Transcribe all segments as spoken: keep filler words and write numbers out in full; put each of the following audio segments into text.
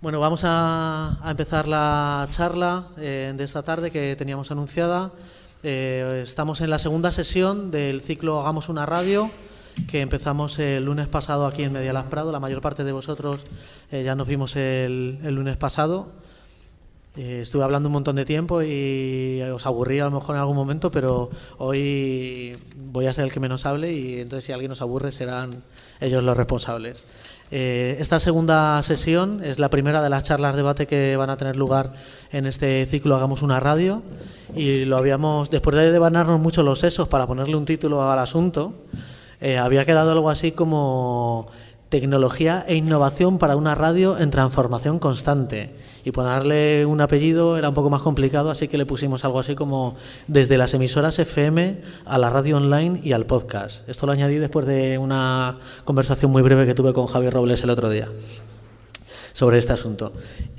Bueno, vamos a, a empezar la charla eh, de esta tarde que teníamos anunciada. Eh, estamos en la segunda sesión del ciclo Hagamos una radio, que empezamos el lunes pasado aquí en Medialab Prado. La mayor parte de vosotros eh, ya nos vimos el, el lunes pasado. Eh, estuve hablando un montón de tiempo y os aburrí a lo mejor en algún momento, pero hoy voy a ser el que menos hable y entonces si alguien os aburre serán ellos los responsables. Eh, esta segunda sesión es la primera de las charlas debate que van a tener lugar en este ciclo Hagamos una radio, y lo habíamos, después de devanarnos mucho los sesos para ponerle un título al asunto, eh, había quedado algo así como tecnología e innovación para una radio en transformación constante, y ponerle un apellido era un poco más complicado, así que le pusimos algo así como desde las emisoras F M a la radio online y al podcast. Esto lo añadí después de una conversación muy breve que tuve con Javier Robles el otro día sobre este asunto.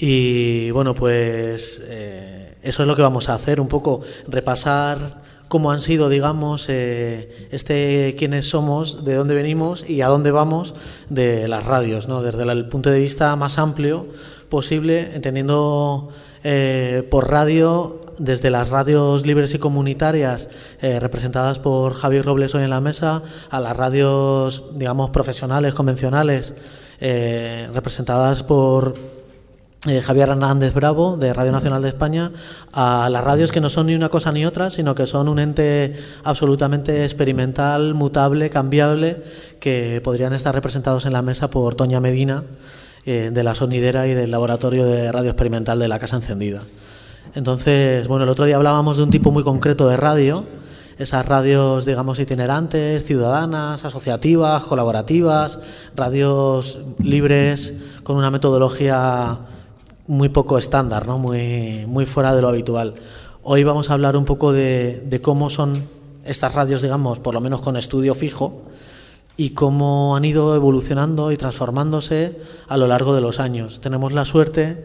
Y bueno, pues eh, eso es lo que vamos a hacer, un poco repasar cómo han sido, digamos, eh, este quiénes somos, de dónde venimos y a dónde vamos de las radios, ¿no? Desde el punto de vista más amplio posible, entendiendo eh, por radio desde las radios libres y comunitarias eh, representadas por Javier Robles hoy en la mesa, a las radios, digamos, profesionales, convencionales, eh, representadas por Eh, Javier Hernández Bravo, de Radio Nacional de España, a las radios que no son ni una cosa ni otra, sino que son un ente absolutamente experimental, mutable, cambiable, que podrían estar representados en la mesa por Toña Medina, eh, de La Sonidera y del Laboratorio de Radio Experimental de La Casa Encendida. Entonces, bueno, el otro día hablábamos de un tipo muy concreto de radio, esas radios, digamos, itinerantes, ciudadanas, asociativas, colaborativas, radios libres, con una metodología muy poco estándar, ¿no? muy, muy fuera de lo habitual. Hoy vamos a hablar un poco de, de cómo son estas radios, digamos, por lo menos con estudio fijo, y cómo han ido evolucionando y transformándose a lo largo de los años. Tenemos la suerte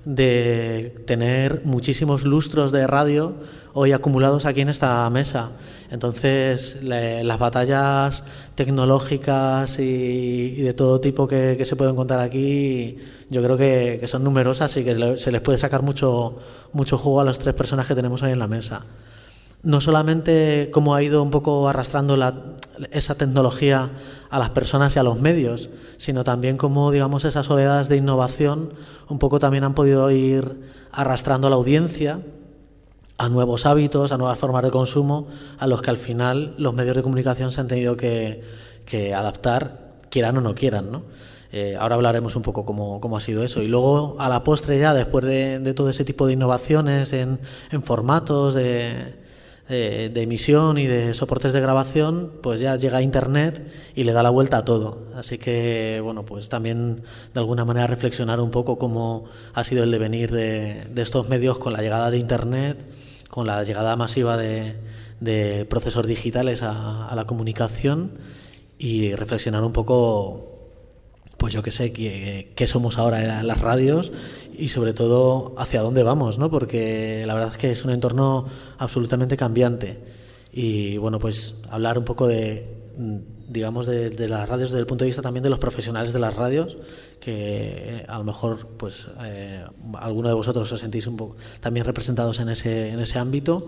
de tener muchísimos lustros de radio hoy acumulados aquí en esta mesa. Entonces, le, las batallas tecnológicas y, y de todo tipo que, que se pueden contar aquí, yo creo que, que son numerosas y que se les puede sacar mucho, mucho jugo a las tres personas que tenemos hoy en la mesa. No solamente cómo ha ido un poco arrastrando la, esa tecnología a las personas y a los medios, sino también cómo, digamos, esas oleadas de innovación un poco también han podido ir arrastrando a la audiencia a nuevos hábitos, a nuevas formas de consumo, a los que al final los medios de comunicación se han tenido que, que adaptar, quieran o no quieran, ¿no? Eh, ahora hablaremos un poco cómo, cómo ha sido eso. Y luego, a la postre ya, después de, de todo ese tipo de innovaciones en, en formatos de, de, de emisión y de soportes de grabación, pues ya llega Internet y le da la vuelta a todo. Así que, bueno, pues también de alguna manera reflexionar un poco cómo ha sido el devenir de, de estos medios con la llegada de Internet, con la llegada masiva de, de procesos digitales a, a la comunicación, y reflexionar un poco, pues yo qué sé, qué, qué somos ahora las radios y sobre todo hacia dónde vamos, ¿no? Porque la verdad es que es un entorno absolutamente cambiante. Y bueno, pues hablar un poco de, digamos, de, de las radios desde el punto de vista también de los profesionales de las radios, que a lo mejor pues eh, alguno de vosotros os sentís un poco también representados en ese, en ese ámbito.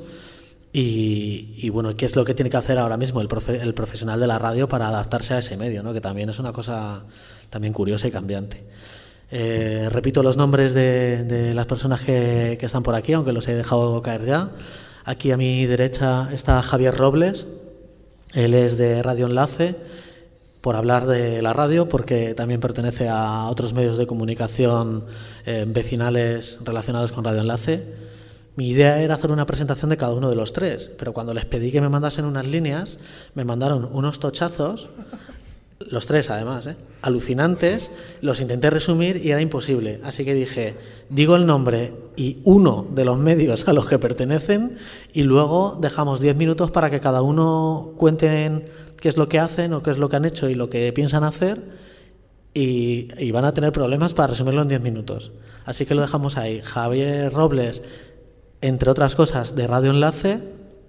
Y, y bueno, ¿qué es lo que tiene que hacer ahora mismo el, profe, el profesional de la radio para adaptarse a ese medio, ¿no? Que también es una cosa también curiosa y cambiante. Eh, repito los nombres de, de las personas que, que están por aquí, aunque los he dejado caer ya. Aquí a mi derecha está Javier Robles, él es de Radio Enlace, por hablar de la radio, porque también pertenece a otros medios de comunicación eh, vecinales relacionados con Radio Enlace. Mi idea era hacer una presentación de cada uno de los tres, pero cuando les pedí que me mandasen unas líneas, me mandaron unos tochazos, los tres además, ¿eh? alucinantes, los intenté resumir y era imposible. Así que dije, digo el nombre y uno de los medios a los que pertenecen y luego dejamos diez minutos para que cada uno cuenten qué es lo que hacen o qué es lo que han hecho y lo que piensan hacer, y, y van a tener problemas para resumirlo en diez minutos. Así que lo dejamos ahí. Javier Robles, entre otras cosas, de Radio Enlace.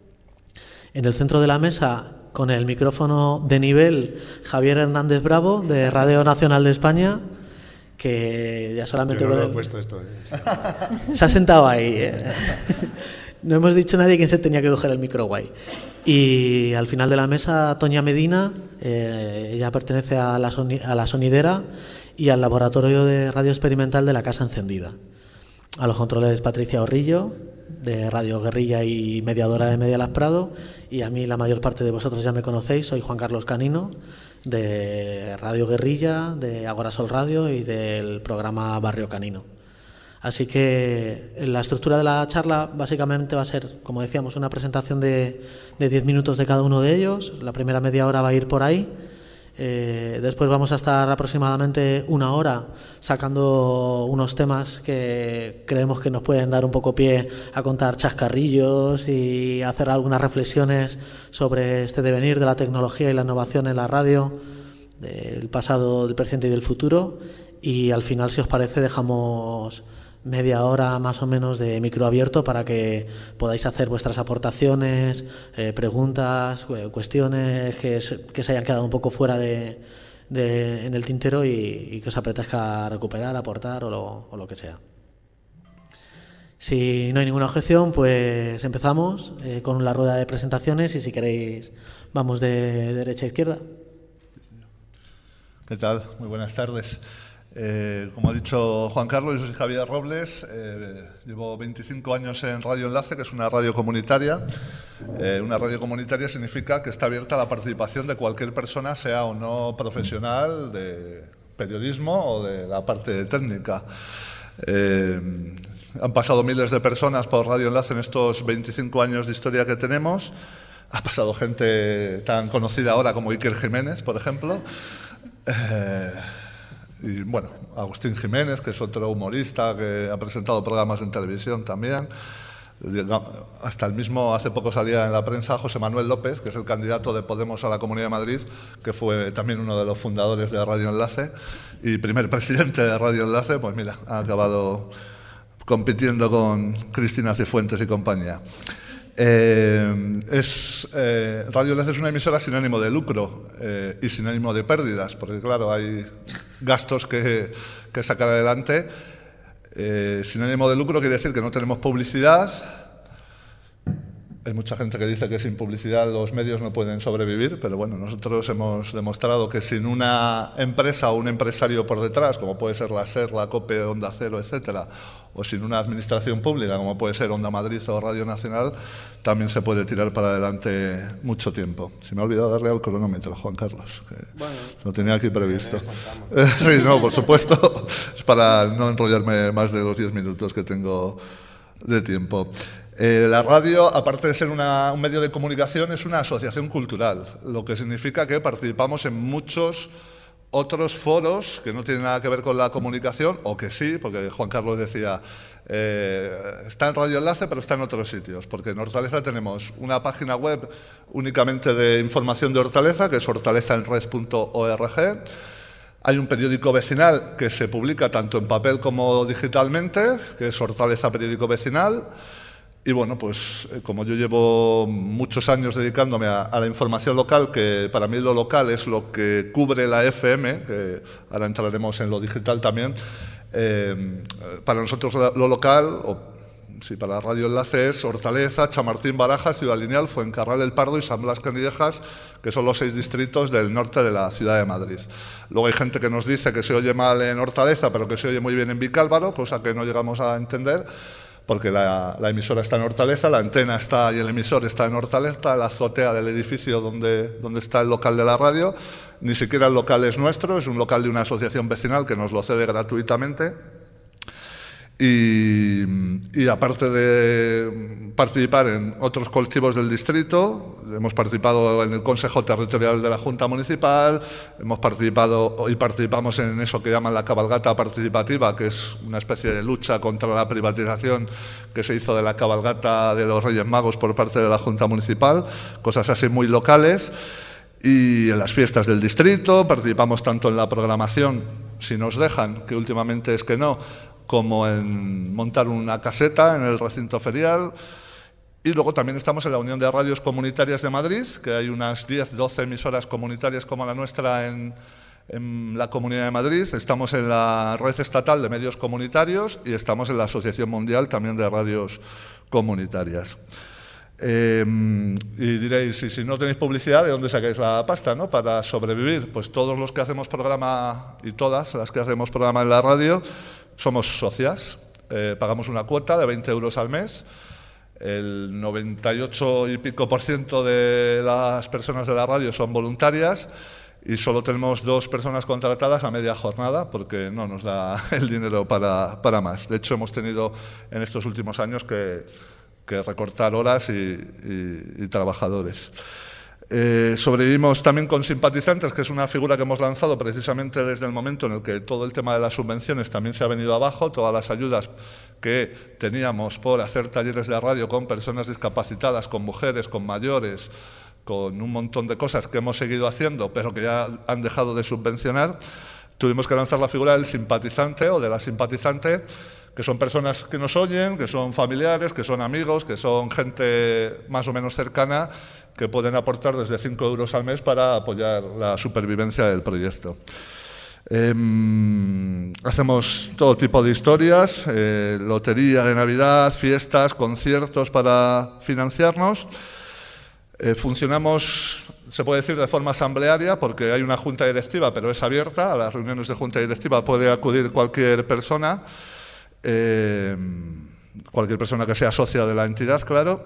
En el centro de la mesa, con el micrófono de nivel, Javier Hernández Bravo, de Radio Nacional de España. que ya solamente... Yo no lo he puesto esto. ¿eh? Se ha sentado ahí. ¿eh? No hemos dicho a nadie quién se tenía que coger el micro guay. Y al final de la mesa, Toña Medina, eh, ella pertenece a la, soni a la sonidera y al laboratorio de radio experimental de la Casa Encendida. A los controles, Patricia Orrillo, de Radio Guerrilla y mediadora de Media Las Prado, y a mí la mayor parte de vosotros ya me conocéis, soy Juan Carlos Canino, de Radio Guerrilla, de Agora Sol Radio y del programa Barrio Canino. Así que la estructura de la charla básicamente va a ser, como decíamos, una presentación de, de diez minutos de cada uno de ellos. La primera media hora va a ir por ahí. Eh, después vamos a estar aproximadamente una hora sacando unos temas que creemos que nos pueden dar un poco pie a contar chascarrillos y hacer algunas reflexiones sobre este devenir de la tecnología y la innovación en la radio, del pasado, del presente y del futuro. Y al final, si os parece, dejamos media hora más o menos de micro abierto para que podáis hacer vuestras aportaciones, eh, preguntas, cuestiones que se, que se hayan quedado un poco fuera de, de, en el tintero y, y que os apetezca recuperar, aportar o lo, o lo que sea. Si no hay ninguna objeción, pues empezamos eh, con la rueda de presentaciones y si queréis vamos de derecha a izquierda. ¿Qué tal? Muy buenas tardes. Eh, como ha dicho Juan Carlos, yo soy Javier Robles, eh, llevo veinticinco años en Radio Enlace, que es una radio comunitaria. Eh, una radio comunitaria significa que está abierta a la participación de cualquier persona, sea o no profesional de periodismo o de la parte técnica. Eh, han pasado miles de personas por Radio Enlace en estos veinticinco años de historia que tenemos. Ha pasado gente tan conocida ahora como Iker Jiménez, por ejemplo. Eh, Y bueno, Agustín Jiménez, que es otro humorista que ha presentado programas en televisión también. Hasta el mismo, hace poco salía en la prensa José Manuel López, que es el candidato de Podemos a la Comunidad de Madrid, que fue también uno de los fundadores de Radio Enlace y primer presidente de Radio Enlace. Pues mira, ha acabado compitiendo con Cristina Cifuentes y compañía. Eh, es, eh, Radio Enlace es una emisora sin ánimo de lucro eh, y sin ánimo de pérdidas, porque claro, hay gastos que, que sacar adelante. Eh, sin ánimo de lucro quiere decir que no tenemos publicidad. Hay mucha gente que dice que sin publicidad los medios no pueden sobrevivir, pero bueno, nosotros hemos demostrado que sin una empresa o un empresario por detrás, como puede ser la SER, la COPE, Onda Cero, etcétera, o sin una administración pública, como puede ser Onda Madrid o Radio Nacional, también se puede tirar para adelante mucho tiempo. Se me ha olvidado darle al cronómetro, Juan Carlos, que bueno, lo tenía aquí previsto. Sí, no, por supuesto, es para no enrollarme más de los diez minutos que tengo de tiempo. Eh, la radio, aparte de ser una, un medio de comunicación, es una asociación cultural, lo que significa que participamos en muchos otros foros que no tienen nada que ver con la comunicación, o que sí, porque Juan Carlos decía, eh, está en Radio Enlace, pero está en otros sitios, porque en Hortaleza tenemos una página web únicamente de información de Hortaleza, que es hortaleza en red punto org. Hay un periódico vecinal que se publica tanto en papel como digitalmente, que es Hortaleza Periódico Vecinal. Y bueno, pues como yo llevo muchos años dedicándome a, a la información local, que para mí lo local es lo que cubre la F M, que ahora entraremos en lo digital también, eh, para nosotros lo local, o sí, para Radio Enlace es Hortaleza, Chamartín, Barajas, Ciudad Lineal, Fuencarral, El Pardo y San Blas Canillejas, que son los seis distritos del norte de la ciudad de Madrid. Luego hay gente que nos dice que se oye mal en Hortaleza, pero que se oye muy bien en Vicálvaro, cosa que no llegamos a entender, porque la, la emisora está en Hortaleza, la antena está y el emisor está en Hortaleza, la azotea del edificio donde, donde está el local de la radio. Ni siquiera el local es nuestro, es un local de una asociación vecinal que nos lo cede gratuitamente. Y, y aparte de participar en otros colectivos del distrito, hemos participado en el Consejo Territorial de la Junta Municipal, hemos participado y participamos en eso que llaman la cabalgata participativa, que es una especie de lucha contra la privatización que se hizo de la cabalgata de los Reyes Magos por parte de la Junta Municipal, cosas así muy locales. Y en las fiestas del distrito participamos tanto en la programación, si nos dejan, que últimamente es que no, como en montar una caseta en el recinto ferial. Y luego también estamos en la Unión de Radios Comunitarias de Madrid, que hay unas diez, doce emisoras comunitarias como la nuestra en, en la Comunidad de Madrid, estamos en la Red Estatal de Medios Comunitarios y estamos en la Asociación Mundial también de Radios Comunitarias. Eh, y diréis, y si no tenéis publicidad, ¿de dónde sacáis la pasta, no? Para sobrevivir. Pues todos los que hacemos programa, y todas las que hacemos programa en la radio, somos socias. Eh, pagamos una cuota de veinte euros al mes. El noventa y ocho y pico por ciento de las personas de la radio son voluntarias y solo tenemos dos personas contratadas a media jornada porque no nos da el dinero para, para más. De hecho, hemos tenido en estos últimos años que... que recortar horas y, y, y trabajadores. Eh, sobrevivimos también con simpatizantes, que es una figura que hemos lanzado precisamente desde el momento en el que todo el tema de las subvenciones también se ha venido abajo, todas las ayudas que teníamos por hacer talleres de radio con personas discapacitadas, con mujeres, con mayores, con un montón de cosas que hemos seguido haciendo, pero que ya han dejado de subvencionar, tuvimos que lanzar la figura del simpatizante o de la simpatizante, que son personas que nos oyen, que son familiares, que son amigos, que son gente más o menos cercana, que pueden aportar desde cinco euros al mes para apoyar la supervivencia del proyecto. Eh, hacemos todo tipo de historias, eh, lotería de Navidad, fiestas, conciertos para financiarnos. Eh, funcionamos, se puede decir, de forma asamblearia, porque hay una junta directiva, pero es abierta. A las reuniones de junta directiva puede acudir cualquier persona. Eh, cualquier persona que sea socia de la entidad, claro,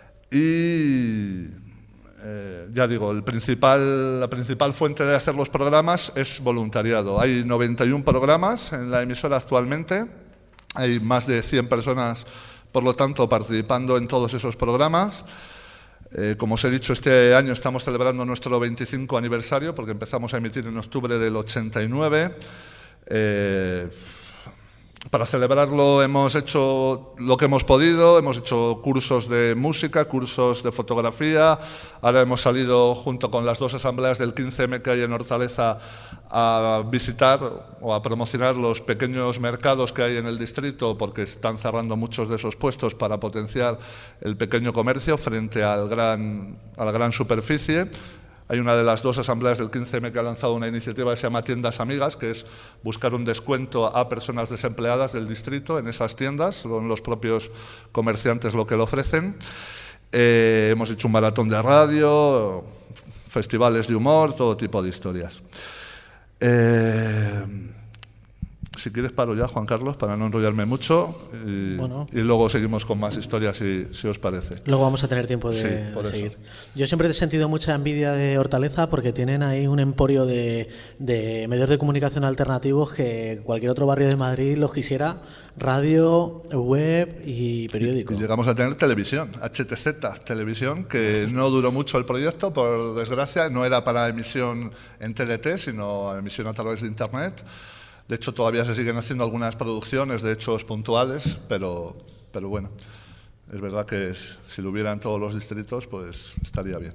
y eh, ya digo, el principal, la principal fuente de hacer los programas es voluntariado. Hay noventa y uno programas en la emisora actualmente, hay más de cien personas, por lo tanto, participando en todos esos programas. Eh, como os he dicho, este año estamos celebrando nuestro veinticinco aniversario, porque empezamos a emitir en octubre del ochenta y nueve. Eh, Para celebrarlo hemos hecho lo que hemos podido, hemos hecho cursos de música, cursos de fotografía, ahora hemos salido junto con las dos asambleas del quince eme que hay en Hortaleza a visitar o a promocionar los pequeños mercados que hay en el distrito porque están cerrando muchos de esos puestos para potenciar el pequeño comercio frente al gran, a la gran superficie. Hay una de las dos asambleas del quince eme que ha lanzado una iniciativa que se llama Tiendas Amigas, que es buscar un descuento a personas desempleadas del distrito en esas tiendas, son los propios comerciantes lo que lo ofrecen. Eh, hemos hecho un maratón de radio, festivales de humor, todo tipo de historias. Eh, Si quieres paro ya, Juan Carlos, para no enrollarme mucho y, bueno, y luego seguimos con más historias, si, si os parece. Luego vamos a tener tiempo de, sí, por de seguir. Eso. Yo siempre he sentido mucha envidia de Hortaleza porque tienen ahí un emporio de, de medios de comunicación alternativos que cualquier otro barrio de Madrid los quisiera, radio, web y periódico. Y, y llegamos a tener televisión, H T Z, televisión, que no duró mucho el proyecto, por desgracia, no era para emisión en T D T, sino emisión a través de Internet. De hecho, todavía se siguen haciendo algunas producciones de hechos puntuales, pero, pero bueno, es verdad que es, si lo hubiera en todos los distritos, pues estaría bien.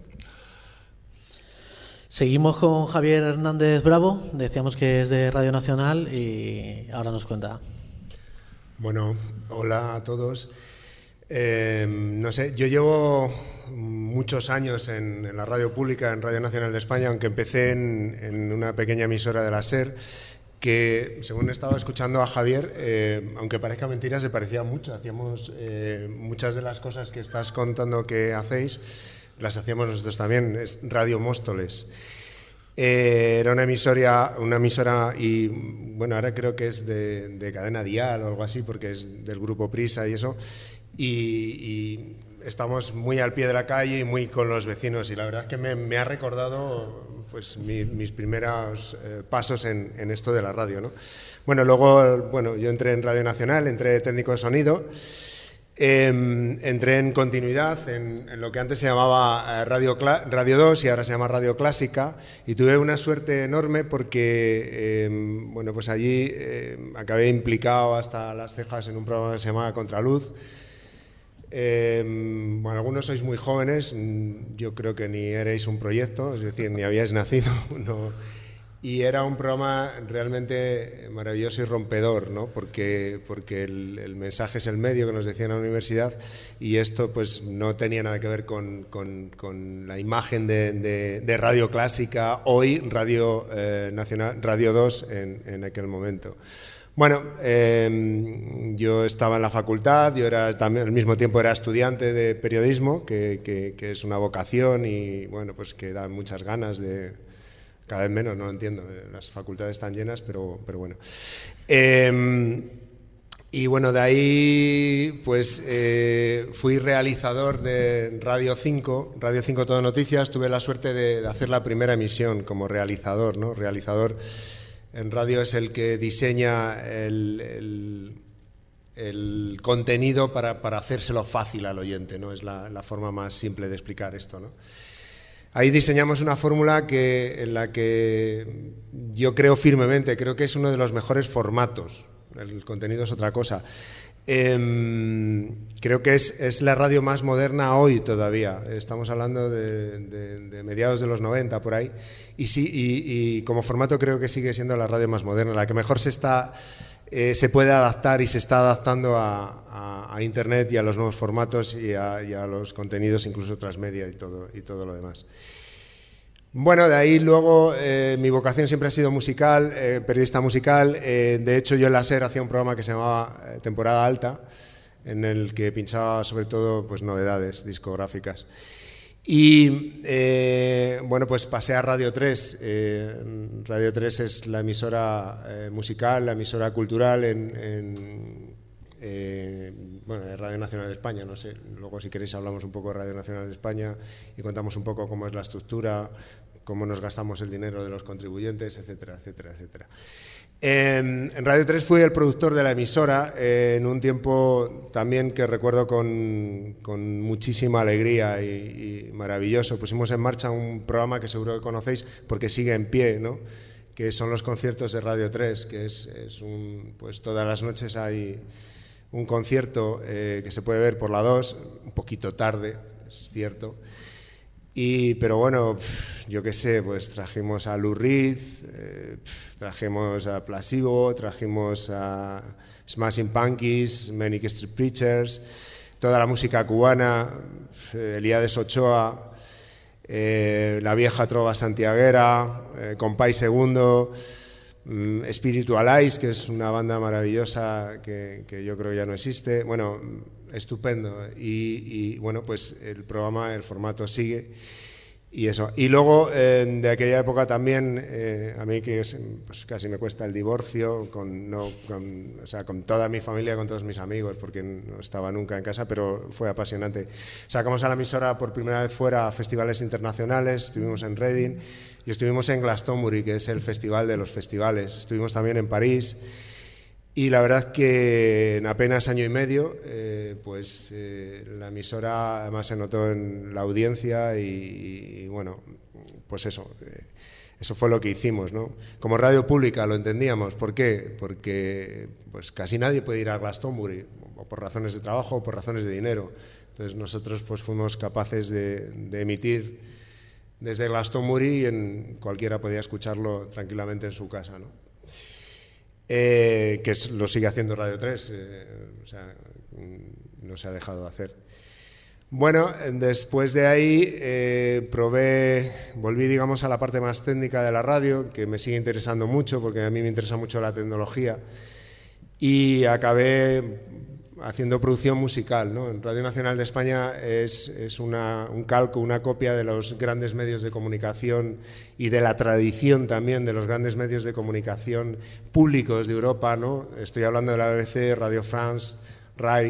Seguimos con Javier Hernández Bravo, decíamos que es de Radio Nacional y ahora nos cuenta. Bueno, hola a todos. Eh, no sé, yo llevo muchos años en, en la radio pública, en Radio Nacional de España, aunque empecé en, en una pequeña emisora de la SER, que según estaba escuchando a Javier, eh, aunque parezca mentira, se parecía mucho. Hacíamos eh, muchas de las cosas que estás contando que hacéis, las hacíamos nosotros también, es Radio Móstoles. Eh, era una emisora, una emisora y bueno, ahora creo que es de, de Cadena Dial o algo así, porque es del grupo Prisa y eso, y, y estamos muy al pie de la calle y muy con los vecinos, y la verdad es que me, me ha recordado pues mi, mis primeros eh, pasos en, en esto de la radio, ¿no? Bueno, luego bueno, yo entré en Radio Nacional, entré de técnico de sonido, eh, entré en continuidad en, en lo que antes se llamaba Radio, Radio dos y ahora se llama Radio Clásica, y tuve una suerte enorme porque eh, bueno, pues allí eh, acabé implicado hasta las cejas en un programa que se llamaba Contraluz. Eh, bueno, algunos sois muy jóvenes, yo creo que ni erais un proyecto, es decir, ni habíais nacido, no. Y era un programa realmente maravilloso y rompedor, ¿no? Porque, porque el, el mensaje es el medio, que nos decían en la universidad, y esto pues no tenía nada que ver con, con, con la imagen de, de, de Radio Clásica, hoy Radio eh, Nacional, Radio dos en, en aquel momento. Bueno, eh, yo estaba en la facultad, yo era también al mismo tiempo era estudiante de periodismo, que, que, que es una vocación y bueno, pues que da muchas ganas de... Cada vez menos, no lo entiendo, las facultades están llenas, pero, pero bueno. Eh, y bueno, de ahí pues eh, fui realizador de Radio cinco, Radio cinco Todo Noticias, tuve la suerte de, de hacer la primera emisión como realizador, ¿no? Realizador en radio es el que diseña el, el, el contenido para, para hacérselo fácil al oyente, ¿no? Es la, la forma más simple de explicar esto, ¿no? Ahí diseñamos una fórmula que, en la que yo creo firmemente, creo que es uno de los mejores formatos, el contenido es otra cosa. Eh, creo que es, es la radio más moderna hoy todavía, estamos hablando de, de, de mediados de los noventa por ahí, y, sí, y, y como formato creo que sigue siendo la radio más moderna, la que mejor se está... Eh, se puede adaptar y se está adaptando a, a, a Internet y a los nuevos formatos y a, y a los contenidos, incluso transmedia y todo, y todo lo demás. Bueno, de ahí luego eh, mi vocación siempre ha sido musical, eh, periodista musical. Eh, de hecho, yo en la SER hacía un programa que se llamaba eh, Temporada Alta, en el que pinchaba sobre todo pues, novedades discográficas. Y eh, bueno, pues pasé a Radio tres. Eh, Radio tres es la emisora eh, musical, la emisora cultural en, en eh, bueno, de Radio Nacional de España, no sé. Luego, si queréis, hablamos un poco de Radio Nacional de España y contamos un poco cómo es la estructura, cómo nos gastamos el dinero de los contribuyentes, etcétera, etcétera, etcétera. En, en Radio tres fui el productor de la emisora eh, en un tiempo también que recuerdo con, con muchísima alegría y, y maravilloso. Pusimos en marcha un programa que seguro que conocéis porque sigue en pie, ¿no? Que son los conciertos de Radio tres, que es, es un, pues todas las noches hay un concierto eh, que se puede ver por la dos, un poquito tarde, es cierto. Y, pero bueno, yo qué sé, pues trajimos a Lou Reed, eh, trajimos a Placebo, trajimos a Smashing Pumpkins, Manic Street Preachers, toda la música cubana, Elías Ochoa, eh, la vieja trova santiaguera, eh, Compay Segundo, mm, Spiritualize, que es una banda maravillosa que, que yo creo ya no existe. Bueno, estupendo. Y, y bueno, pues el programa, el formato sigue y eso. Y luego eh, de aquella época también, eh, a mí que es, pues casi me cuesta el divorcio, con, no, con, o sea, con toda mi familia, con todos mis amigos, porque no estaba nunca en casa, pero fue apasionante. Sacamos a la emisora por primera vez fuera a festivales internacionales, estuvimos en Reading y estuvimos en Glastonbury, que es el festival de los festivales. Estuvimos también en París. Y la verdad que en apenas año y medio, eh, pues eh, la emisora además se notó en la audiencia y, y bueno, pues eso, eh, eso fue lo que hicimos, ¿no? Como radio pública lo entendíamos. ¿Por qué? Porque pues casi nadie puede ir a Glastonbury, o por razones de trabajo o por razones de dinero. Entonces nosotros pues fuimos capaces de, de emitir desde Glastonbury y en, cualquiera podía escucharlo tranquilamente en su casa, ¿no? Eh, que es, lo sigue haciendo Radio tres, eh, o sea, no se ha dejado de hacer. Bueno, después de ahí eh, probé, volví digamos a la parte más técnica de la radio, que me sigue interesando mucho porque a mí me interesa mucho la tecnología, y acabé haciendo producción musical, ¿no? En Radio Nacional de España es, es una, un calco, una copia de los grandes medios de comunicación y de la tradición también de los grandes medios de comunicación públicos de Europa, ¿no? Estoy hablando de la B B C, Radio France, R A I,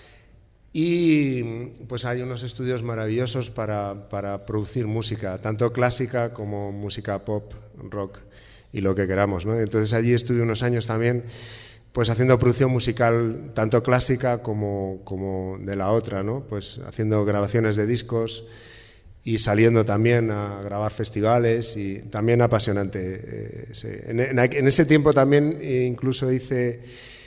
y pues hay unos estudios maravillosos para, para producir música, tanto clásica como música pop, rock y lo que queramos, ¿no? Entonces allí estuve unos años también pues haciendo producción musical tanto clásica como, como de la otra, ¿no? Pues haciendo grabaciones de discos y saliendo también a grabar festivales, y también apasionante. Eh, ese. En, en, en ese tiempo también eh, incluso hice,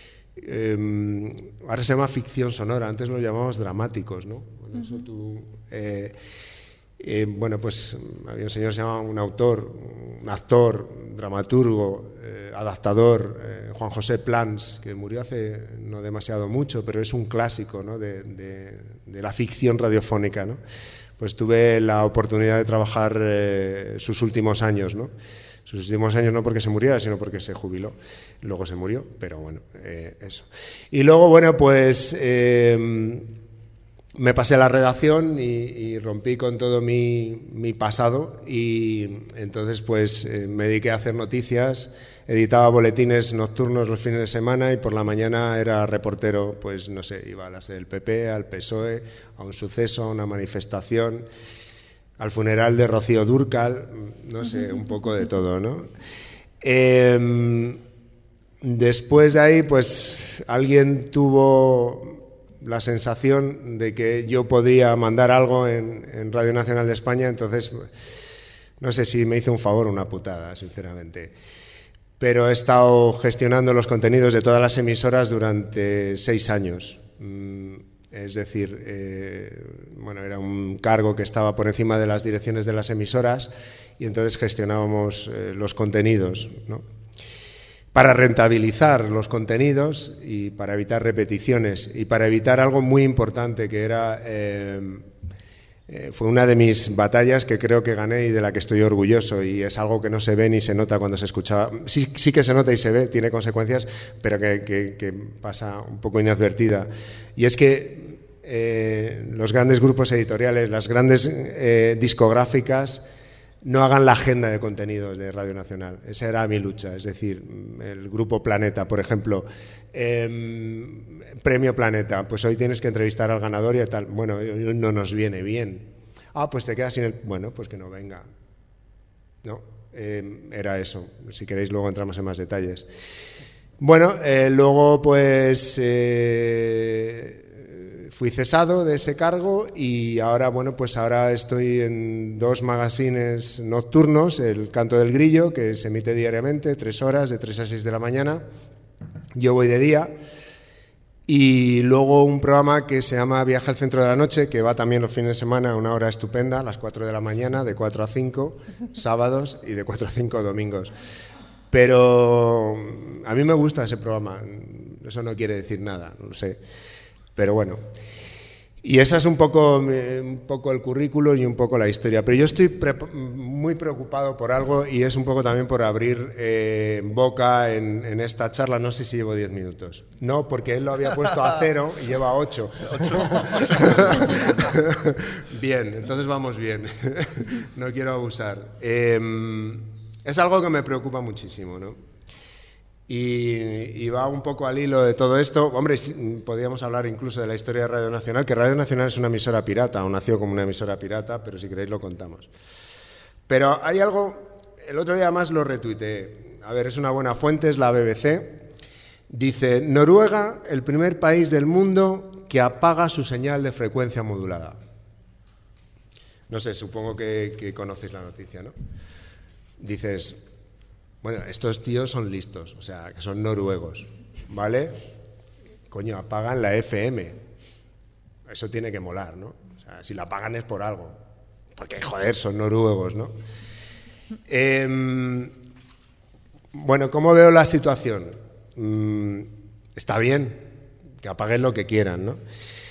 eh, ahora se llama ficción sonora, antes lo llamábamos dramáticos, ¿no? Bueno, eso tú, eh, Eh, bueno, pues había un señor que se llamaba, un autor, un actor, dramaturgo, eh, adaptador, eh, Juan José Plans, que murió hace no demasiado mucho, pero es un clásico, ¿no?, de, de, de la ficción radiofónica, ¿no? Pues tuve la oportunidad de trabajar eh, sus últimos años, ¿no? Sus últimos años no porque se muriera, sino porque se jubiló. Luego se murió, pero bueno, eh, eso. Y luego, bueno, pues eh, me pasé a la redacción y, y rompí con todo mi, mi pasado y entonces pues eh, me dediqué a hacer noticias, editaba boletines nocturnos los fines de semana y por la mañana era reportero, pues no sé, iba a la sede del P P, al P S O E, a un suceso, a una manifestación, al funeral de Rocío Dúrcal, no sé, un poco de todo, ¿no? Eh, después de ahí, pues alguien tuvo la sensación de que yo podría mandar algo en, en Radio Nacional de España, entonces no sé si me hizo un favor o una putada, sinceramente. Pero he estado gestionando los contenidos de todas las emisoras durante seis años. Es decir, eh, bueno, era un cargo que estaba por encima de las direcciones de las emisoras y entonces gestionábamos eh, los contenidos, ¿no? Para rentabilizar los contenidos y para evitar repeticiones y para evitar algo muy importante que era, eh, eh, fue una de mis batallas que creo que gané y de la que estoy orgulloso y es algo que no se ve ni se nota cuando se escuchaba. Sí, sí que se nota y se ve, tiene consecuencias, pero que, que, que pasa un poco inadvertida. Y es que eh, los grandes grupos editoriales, las grandes eh, discográficas no hagan la agenda de contenidos de Radio Nacional. Esa era mi lucha, es decir, el Grupo Planeta, por ejemplo, eh, Premio Planeta, pues hoy tienes que entrevistar al ganador y tal. Bueno, hoy no nos viene bien. Ah, pues te quedas sin el... Bueno, pues que no venga. No, eh, era eso. Si queréis luego entramos en más detalles. Bueno, eh, luego pues... Eh, fui cesado de ese cargo y ahora, bueno, pues ahora estoy en dos magazines nocturnos, El Canto del Grillo, que se emite diariamente, tres horas, de tres a seis de la mañana. Yo voy de día. Y luego un programa que se llama Viaje al Centro de la Noche, que va también los fines de semana a una hora estupenda, a las cuatro de la mañana, de cuatro a cinco, sábados, y de cuatro a cinco domingos. Pero a mí me gusta ese programa, eso no quiere decir nada, no lo sé. Pero bueno, y ese es un poco, un poco el currículo y un poco la historia. Pero yo estoy pre muy preocupado por algo y es un poco también por abrir eh, boca en, en esta charla. No sé si llevo diez minutos. No, porque él lo había puesto a cero y lleva ocho. Bien, entonces vamos bien. No quiero abusar. Eh, es algo que me preocupa muchísimo, ¿no? Y, y va un poco al hilo de todo esto. Hombre, podríamos hablar incluso de la historia de Radio Nacional, que Radio Nacional es una emisora pirata, o nació como una emisora pirata, pero si queréis lo contamos. Pero hay algo, el otro día más lo retuiteé, a ver, es una buena fuente, es la B B C, dice, Noruega, el primer país del mundo que apaga su señal de frecuencia modulada. No sé, supongo que, que conocéis la noticia, ¿no? Dices... Bueno, estos tíos son listos, o sea, que son noruegos, ¿vale? Coño, apagan la F M. Eso tiene que molar, ¿no? O sea, si la apagan es por algo. Porque, joder, son noruegos, ¿no? Eh, bueno, ¿cómo veo la situación? Mm, está bien, que apaguen lo que quieran, ¿no?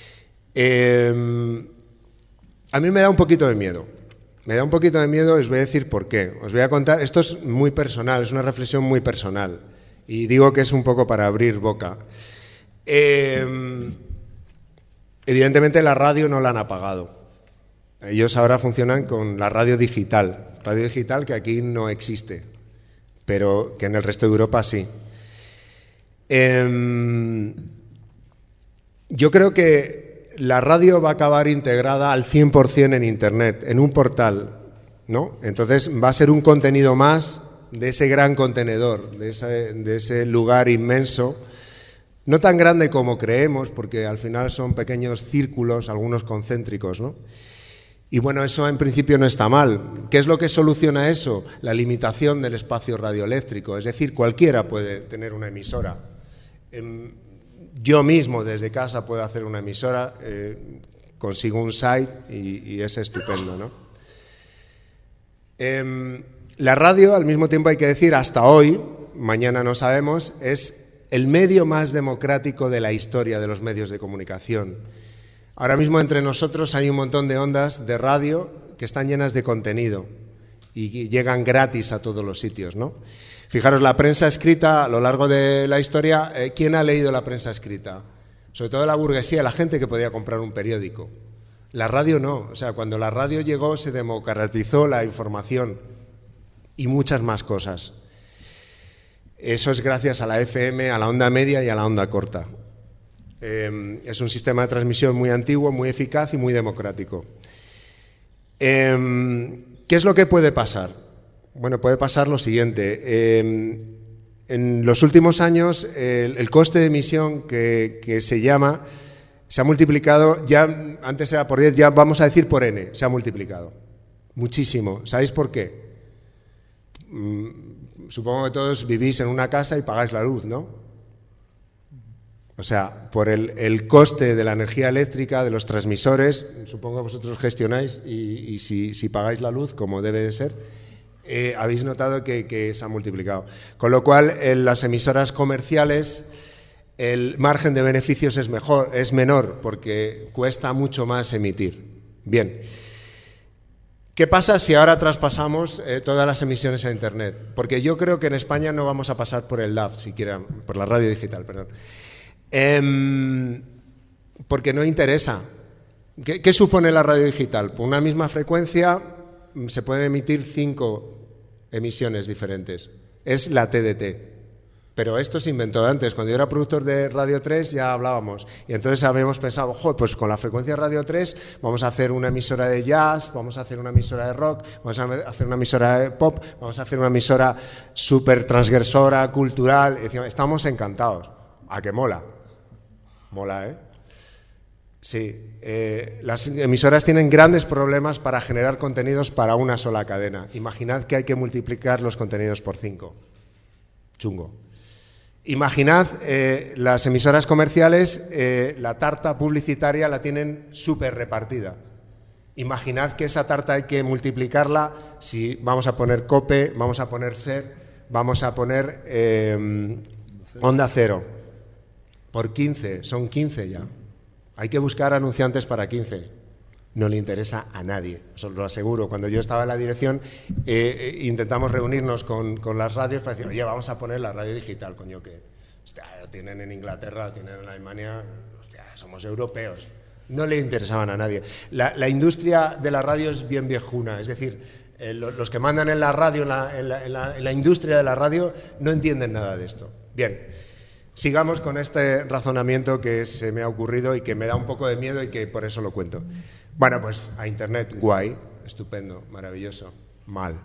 Eh, a mí me da un poquito de miedo. Me da un poquito de miedo y os voy a decir por qué. Os voy a contar, esto es muy personal, es una reflexión muy personal. Y digo que es un poco para abrir boca. Eh, evidentemente la radio no la han apagado. Ellos ahora funcionan con la radio digital. Radio digital que aquí no existe, pero que en el resto de Europa sí. Eh, yo creo que la radio va a acabar integrada al cien por cien en Internet, en un portal, ¿no? Entonces va a ser un contenido más de ese gran contenedor, de ese, de ese lugar inmenso, no tan grande como creemos, porque al final son pequeños círculos, algunos concéntricos, ¿no? Y bueno, eso en principio no está mal. ¿Qué es lo que soluciona eso? La limitación del espacio radioeléctrico, es decir, cualquiera puede tener una emisora. En, Yo mismo desde casa puedo hacer una emisora, eh, consigo un site y, y es estupendo, ¿no? Eh, la radio, al mismo tiempo hay que decir, hasta hoy, mañana no sabemos, es el medio más democrático de la historia de los medios de comunicación. Ahora mismo entre nosotros hay un montón de ondas de radio que están llenas de contenido y llegan gratis a todos los sitios, ¿no? Fijaros, la prensa escrita, a lo largo de la historia, eh, ¿quién ha leído la prensa escrita? Sobre todo la burguesía, la gente que podía comprar un periódico. La radio no, o sea, cuando la radio llegó se democratizó la información y muchas más cosas. Eso es gracias a la F M, a la onda media y a la onda corta. Eh, es un sistema de transmisión muy antiguo, muy eficaz y muy democrático. Eh, ¿Qué es lo que puede pasar? Bueno, puede pasar lo siguiente. Eh, en los últimos años, el, el coste de emisión que, que se llama, se ha multiplicado, ya antes era por diez, ya vamos a decir por N, se ha multiplicado. Muchísimo. ¿Sabéis por qué? Mm, supongo que todos vivís en una casa y pagáis la luz, ¿no? O sea, por el, el coste de la energía eléctrica, de los transmisores, supongo que vosotros gestionáis y, y si, si pagáis la luz, como debe de ser, eh, habéis notado que, que se ha multiplicado. Con lo cual, en las emisoras comerciales, el margen de beneficios es, mejor, es menor, porque cuesta mucho más emitir. Bien. ¿Qué pasa si ahora traspasamos eh, todas las emisiones a Internet? Porque yo creo que en España no vamos a pasar por el D A B, siquiera, por la radio digital, perdón. Eh, porque no interesa. ¿Qué, ¿Qué supone la radio digital? Por una misma frecuencia se pueden emitir cinco emisiones diferentes. Es la T D T. Pero esto se inventó antes. Cuando yo era productor de Radio tres ya hablábamos. Y entonces habíamos pensado, joder, pues con la frecuencia Radio tres vamos a hacer una emisora de jazz, vamos a hacer una emisora de rock, vamos a hacer una emisora de pop, vamos a hacer una emisora súper transgresora, cultural. Y decíamos, estamos encantados. ¿A qué mola? Mola, ¿eh? Sí. Eh, las emisoras tienen grandes problemas para generar contenidos para una sola cadena. Imaginad que hay que multiplicar los contenidos por cinco. Chungo. Imaginad eh, las emisoras comerciales, eh, la tarta publicitaria la tienen súper repartida. Imaginad que esa tarta hay que multiplicarla si vamos a poner COPE, vamos a poner SER, vamos a poner eh, Onda Cero. Por quince, son quince ya. Hay que buscar anunciantes para quince. No le interesa a nadie, os lo aseguro. Cuando yo estaba en la dirección, eh, eh, intentamos reunirnos con, con las radios para decir, oye, vamos a poner la radio digital, coño, que hostia, lo tienen en Inglaterra, lo tienen en Alemania, hostia, somos europeos. No le interesaban a nadie. La, la industria de la radio es bien viejuna, es decir, eh, lo, los que mandan en la radio, en la, en, la, en, la, en la industria de la radio, no entienden nada de esto. Bien. Sigamos con este razonamiento que se me ha ocurrido y que me da un poco de miedo y que por eso lo cuento. Bueno, pues a Internet, guay, estupendo, maravilloso, mal.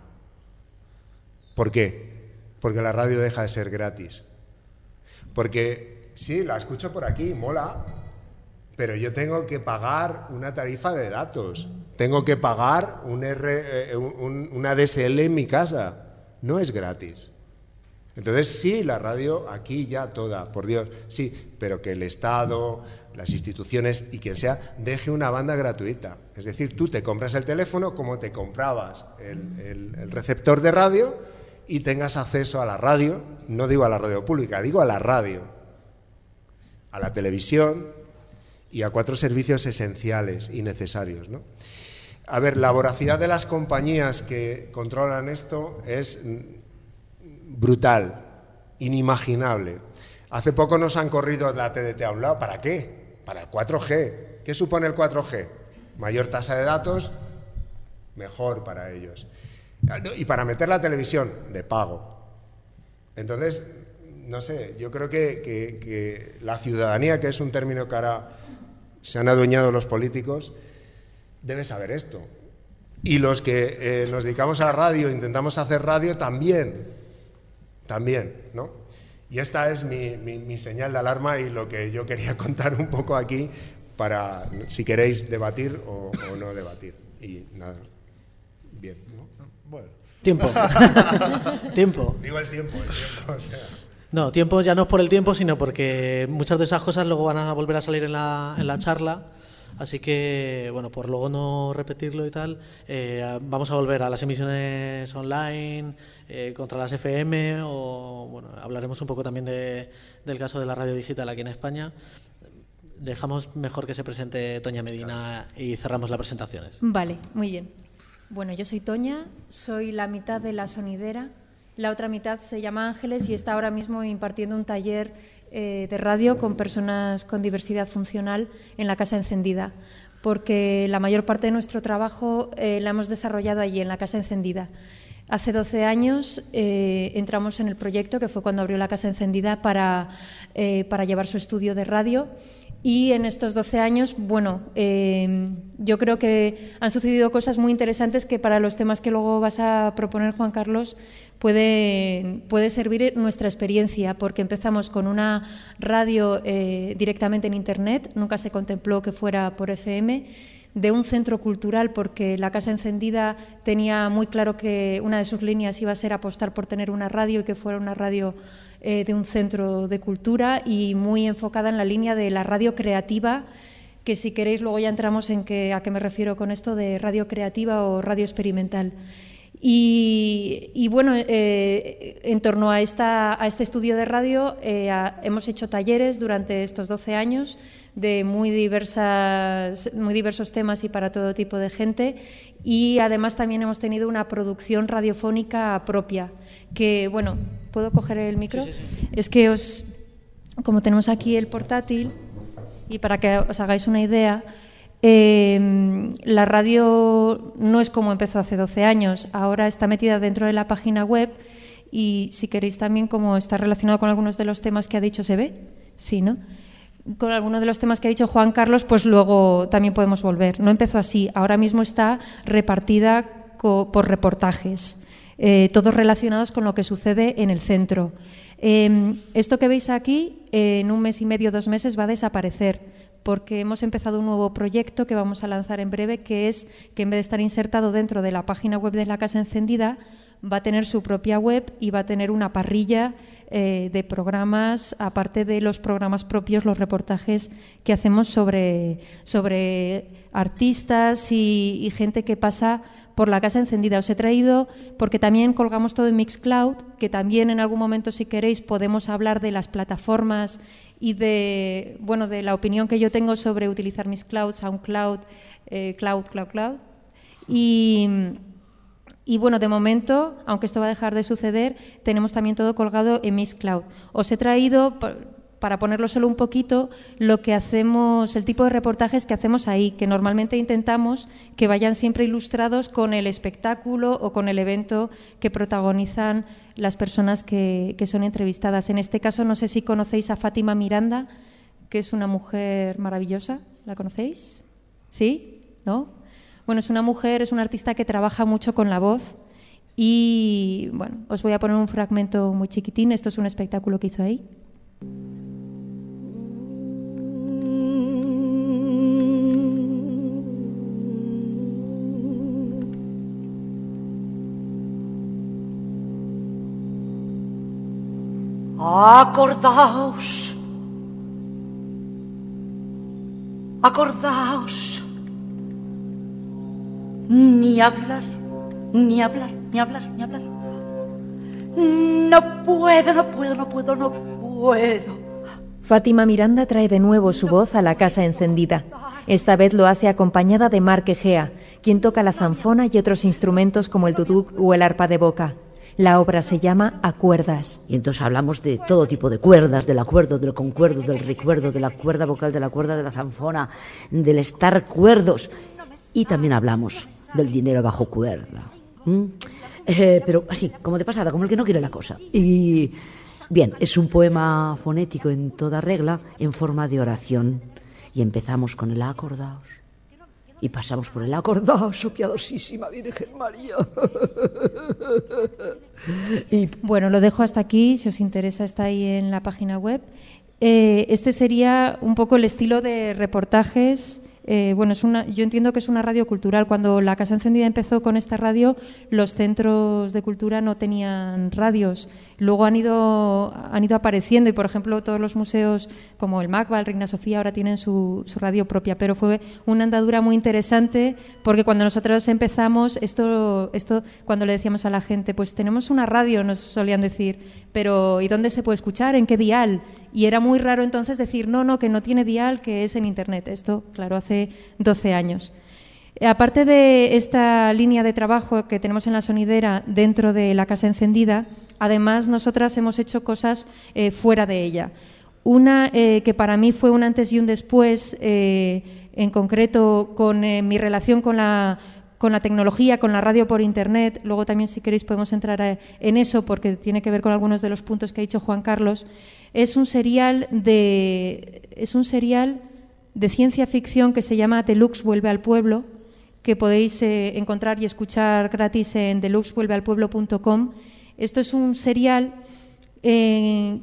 ¿Por qué? Porque la radio deja de ser gratis. Porque, sí, la escucho por aquí, mola, pero yo tengo que pagar una tarifa de datos, tengo que pagar un R, eh, un, una D S L en mi casa, no es gratis. Entonces, sí, la radio aquí ya toda, por Dios, sí, pero que el Estado, las instituciones y quien sea, deje una banda gratuita. Es decir, tú te compras el teléfono como te comprabas el, el, el receptor de radio y tengas acceso a la radio, no digo a la radio pública, digo a la radio, a la televisión y a cuatro servicios esenciales y necesarios, ¿no? A ver, la voracidad de las compañías que controlan esto es brutal, inimaginable. Hace poco nos han corrido la T D T a un lado. ¿Para qué? Para el cuatro G. ¿Qué supone el cuatro G? Mayor tasa de datos, mejor para ellos. Y para meter la televisión, de pago. Entonces, no sé, yo creo que, que, que la ciudadanía, que es un término que ahora se han adueñado los políticos, debe saber esto. Y los que eh, nos dedicamos a la radio, intentamos hacer radio, también. También, ¿no? Y esta es mi, mi, mi señal de alarma y lo que yo quería contar un poco aquí para, si queréis debatir o, o no debatir. Y nada, bien, ¿no? Bueno. Tiempo. Tiempo. Digo el tiempo, el tiempo, o sea. No, tiempo ya no es por el tiempo, sino porque muchas de esas cosas luego van a volver a salir en la, en la charla. Así que, bueno, por luego no repetirlo y tal, eh, vamos a volver a las emisiones online, eh, contra las F M, o bueno, hablaremos un poco también de, del caso de la radio digital aquí en España. Dejamos mejor que se presente Toña Medina y cerramos las presentaciones. Vale, muy bien. Bueno, yo soy Toña, soy la mitad de La Sonidera, la otra mitad se llama Ángeles y está ahora mismo impartiendo un taller eh, de radio con personas con diversidad funcional en la Casa Encendida, porque la mayor parte de nuestro trabajo eh, la hemos desarrollado allí, en la Casa Encendida. Hace doce años eh, entramos en el proyecto, que fue cuando abrió la Casa Encendida, para, eh, para llevar su estudio de radio. Y en estos doce años, bueno, eh, yo creo que han sucedido cosas muy interesantes que para los temas que luego vas a proponer, Juan Carlos, puede, puede servir nuestra experiencia, porque empezamos con una radio eh, directamente en Internet, nunca se contempló que fuera por F M, de un centro cultural, porque la Casa Encendida tenía muy claro que una de sus líneas iba a ser apostar por tener una radio y que fuera una radio eh, de un centro de cultura y muy enfocada en la línea de la radio creativa, que si queréis luego ya entramos en que, a qué me refiero con esto de radio creativa o radio experimental. Y, y bueno, eh, en torno a, esta, a este estudio de radio eh, a, hemos hecho talleres durante estos doce años de muy, diversas, muy diversos temas y para todo tipo de gente, y además también hemos tenido una producción radiofónica propia, que, bueno, ¿puedo coger el micro? Sí, sí, sí. Es que os, como tenemos aquí el portátil, y para que os hagáis una idea, eh, la radio no es como empezó hace doce años, ahora está metida dentro de la página web y si queréis también, como está relacionado con algunos de los temas que ha dicho, ¿se ve? Sí, ¿no? Con algunos de los temas que ha dicho Juan Carlos, pues luego también podemos volver. No empezó así, ahora mismo está repartida co- por reportajes, eh, todos relacionados con lo que sucede en el centro. Eh, esto que veis aquí, eh, en un mes y medio, dos meses, va a desaparecer, porque hemos empezado un nuevo proyecto que vamos a lanzar en breve, que es que en vez de estar insertado dentro de la página web de la Casa Encendida, va a tener su propia web y va a tener una parrilla eh, de programas, aparte de los programas propios, los reportajes que hacemos sobre, sobre artistas y, y gente que pasa por la Casa Encendida. Os he traído, porque también colgamos todo en Mixcloud, que también en algún momento, si queréis, podemos hablar de las plataformas y de, bueno, de la opinión que yo tengo sobre utilizar Mixcloud, SoundCloud, eh, Cloud, Cloud, Cloud. Y... Y bueno, de momento, aunque esto va a dejar de suceder, tenemos también todo colgado en Mixcloud. Os he traído, para ponerlo solo un poquito, lo que hacemos, el tipo de reportajes que hacemos ahí, que normalmente intentamos que vayan siempre ilustrados con el espectáculo o con el evento que protagonizan las personas que, que son entrevistadas. En este caso, no sé si conocéis a Fátima Miranda, que es una mujer maravillosa. ¿La conocéis? ¿Sí? ¿No? Bueno, es una mujer, es una artista que trabaja mucho con la voz y, bueno, os voy a poner un fragmento muy chiquitín. Esto es un espectáculo que hizo ahí. Acordaos, acordaos. Ni hablar, ni hablar, ni hablar, ni hablar. No puedo, no puedo, no puedo, no puedo. Fátima Miranda trae de nuevo su voz a la Casa Encendida. Esta vez lo hace acompañada de Marc Egea, quien toca la zanfona y otros instrumentos como el duduk o el arpa de boca. La obra se llama A Cuerdas. Y entonces hablamos de todo tipo de cuerdas, del acuerdo, del concuerdo, del recuerdo, de la cuerda vocal, de la cuerda de la zanfona, del estar cuerdos. Y también hablamos del dinero bajo cuerda. ¿Mm? Eh, pero así, como de pasada, como el que no quiere la cosa. Y bien, es un poema fonético en toda regla, en forma de oración. Y empezamos con el acordaos. Y pasamos por el acordaos, oh piadosísima Virgen María. Y... Bueno, lo dejo hasta aquí, si os interesa está ahí en la página web. Eh, este sería un poco el estilo de reportajes Eh, bueno, es una, yo entiendo que es una radio cultural. Cuando la Casa Encendida empezó con esta radio, los centros de cultura no tenían radios. Luego han ido, han ido apareciendo y, por ejemplo, todos los museos como el MACBA, el Reina Sofía, ahora tienen su, su radio propia. Pero fue una andadura muy interesante porque cuando nosotros empezamos, esto, esto cuando le decíamos a la gente, pues tenemos una radio, nos solían decir, pero ¿y dónde se puede escuchar? ¿En qué dial? Y era muy raro entonces decir, no, no, que no tiene dial, que es en Internet. Esto, claro, hace doce años. Aparte de esta línea de trabajo que tenemos en la sonidera dentro de la Casa Encendida, además nosotras hemos hecho cosas eh, fuera de ella. Una eh, que para mí fue un antes y un después, eh, en concreto con eh, mi relación con la... con la tecnología, con la radio por Internet. Luego también, si queréis, podemos entrar a, en eso porque tiene que ver con algunos de los puntos que ha dicho Juan Carlos. Es un serial de, es un serial de ciencia ficción que se llama Deluxe Vuelve al Pueblo, que podéis eh, encontrar y escuchar gratis en deluxe vuelve al pueblo punto com. Esto es un serial eh,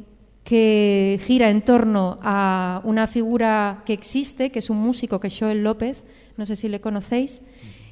que gira en torno a una figura que existe, que es un músico, que es Joel López, no sé si le conocéis.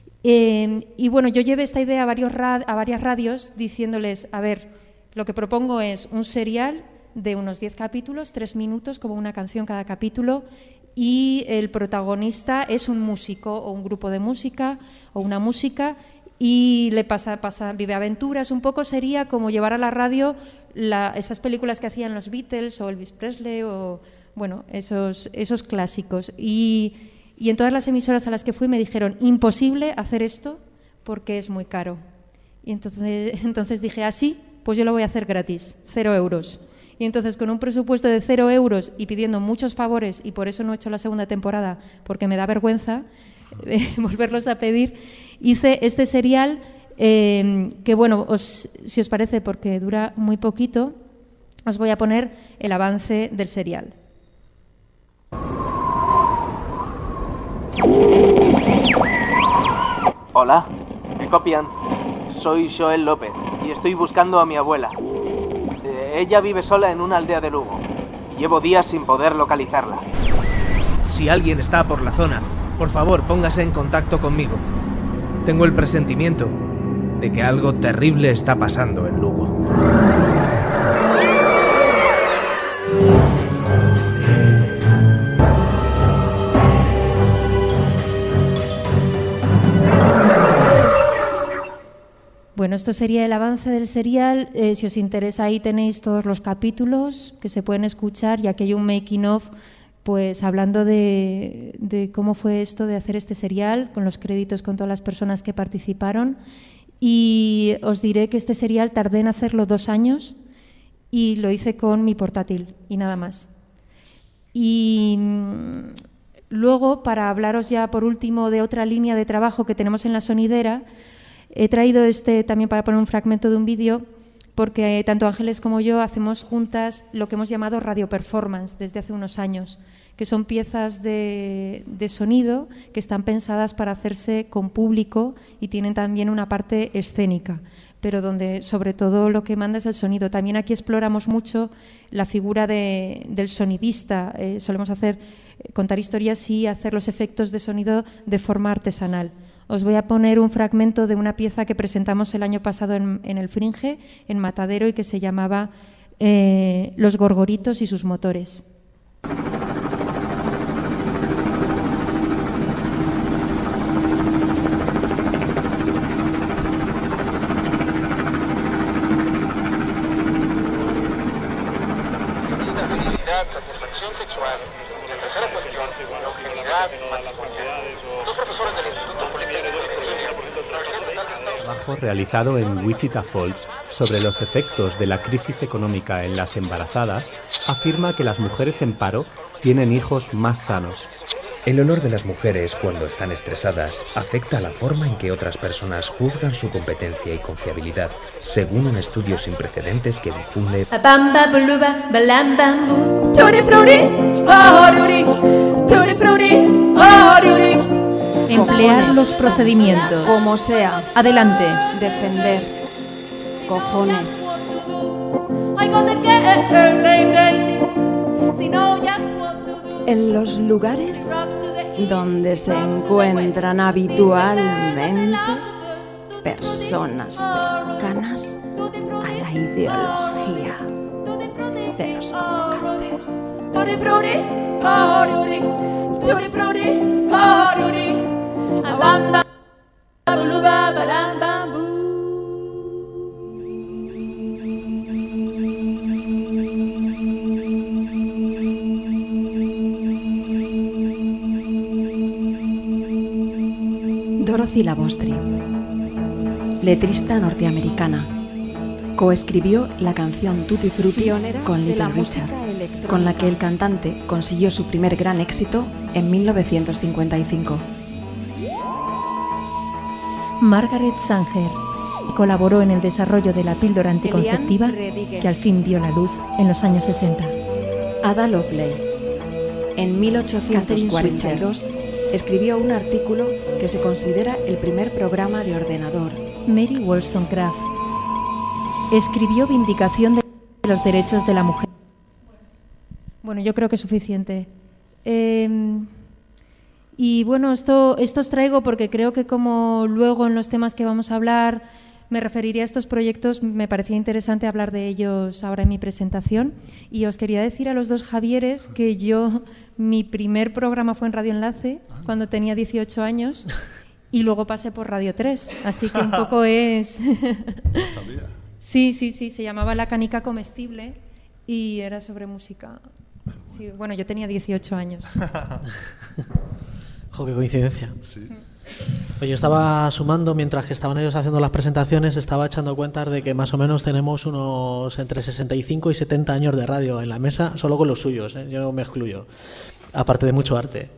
Eh, y bueno, yo llevé esta idea a, varios rad, a varias radios diciéndoles, a ver, lo que propongo es un serial de unos diez capítulos, tres minutos, como una canción cada capítulo, y el protagonista es un músico o un grupo de música o una música y le pasa, pasa vive aventuras. Un poco sería como llevar a la radio la, esas películas que hacían los Beatles o Elvis Presley o bueno, esos, esos clásicos. Y Y en todas las emisoras a las que fui me dijeron, imposible hacer esto porque es muy caro. Y entonces, entonces dije, así, ah, pues yo lo voy a hacer gratis, cero euros. Y entonces con un presupuesto de cero euros y pidiendo muchos favores, y por eso no he hecho la segunda temporada, porque me da vergüenza eh, volverlos a pedir, hice este serial eh, que, bueno, os, si os parece, porque dura muy poquito, os voy a poner el avance del serial. Hola, me copian. Soy Joel López y estoy buscando a mi abuela. Eh, ella vive sola en una aldea de Lugo. Llevo días sin poder localizarla. Si alguien está por la zona, por favor póngase en contacto conmigo. Tengo el presentimiento de que algo terrible está pasando en Lugo. Bueno, esto sería el avance del serial. Eh, si os interesa, ahí tenéis todos los capítulos que se pueden escuchar, y aquí hay un making of, pues hablando de, de cómo fue esto de hacer este serial, con los créditos, con todas las personas que participaron. Y os diré que este serial tardé en hacerlo dos años y lo hice con mi portátil y nada más. Y luego, para hablaros ya por último de otra línea de trabajo que tenemos en la sonidera, he traído este también para poner un fragmento de un vídeo, porque tanto Ángeles como yo hacemos juntas lo que hemos llamado radio performance desde hace unos años, que son piezas de, de sonido que están pensadas para hacerse con público y tienen también una parte escénica, pero donde sobre todo lo que manda es el sonido. También aquí exploramos mucho la figura de, del sonidista. Eh, solemos hacer, contar historias y hacer los efectos de sonido de forma artesanal. Os voy a poner un fragmento de una pieza que presentamos el año pasado en, en el Fringe, en Matadero, y que se llamaba eh, Los Gorgoritos y sus motores. Felicidad, satisfacción sexual. Y la tercera cuestión, longevidad matrimonial. Dos profesores del Instituto Politécnico de Virginia, Universidad Estatal de Estados Unidos. Trabajo realizado en Wichita Falls sobre los efectos de la crisis económica en las embarazadas afirma que las mujeres en paro tienen hijos más sanos. El olor de las mujeres cuando están estresadas afecta a la forma en que otras personas juzgan su competencia y confiabilidad, según un estudio sin precedentes que difunde Emplear los procedimientos. Como sea. Adelante. Defender. Cojones. En los lugares donde se encuentran habitualmente personas cercanas a la ideología de los convocantes. Dorothy Labostri, letrista norteamericana, coescribió la canción Tutti Frutti con Little Richard, con la que el cantante consiguió su primer gran éxito en mil novecientos cincuenta y cinco. Margaret Sanger colaboró en el desarrollo de la píldora anticonceptiva que al fin vio la luz en los años sesenta. Ada Lovelace, en mil ochocientos cuarenta y dos, escribió un artículo que se considera el primer programa de ordenador. Mary Wollstonecraft escribió Vindicación de los derechos de la mujer. Bueno, yo creo que es suficiente. Eh, y bueno, esto, esto os traigo porque creo que como luego en los temas que vamos a hablar me referiría a estos proyectos, me parecía interesante hablar de ellos ahora en mi presentación. Y os quería decir a los dos Javieres que yo, mi primer programa fue en Radio Enlace cuando tenía dieciocho años y luego pasé por Radio tres, así que un poco es... No sabía. Sí, sí, sí, se llamaba La Canica Comestible y era sobre música. Sí, bueno, yo tenía dieciocho años. Jo, qué coincidencia. Sí. Yo estaba sumando, mientras que estaban ellos haciendo las presentaciones, estaba echando cuentas de que más o menos tenemos unos entre sesenta y cinco y setenta años de radio en la mesa, solo con los suyos, ¿eh? Yo me excluyo, aparte de mucho arte.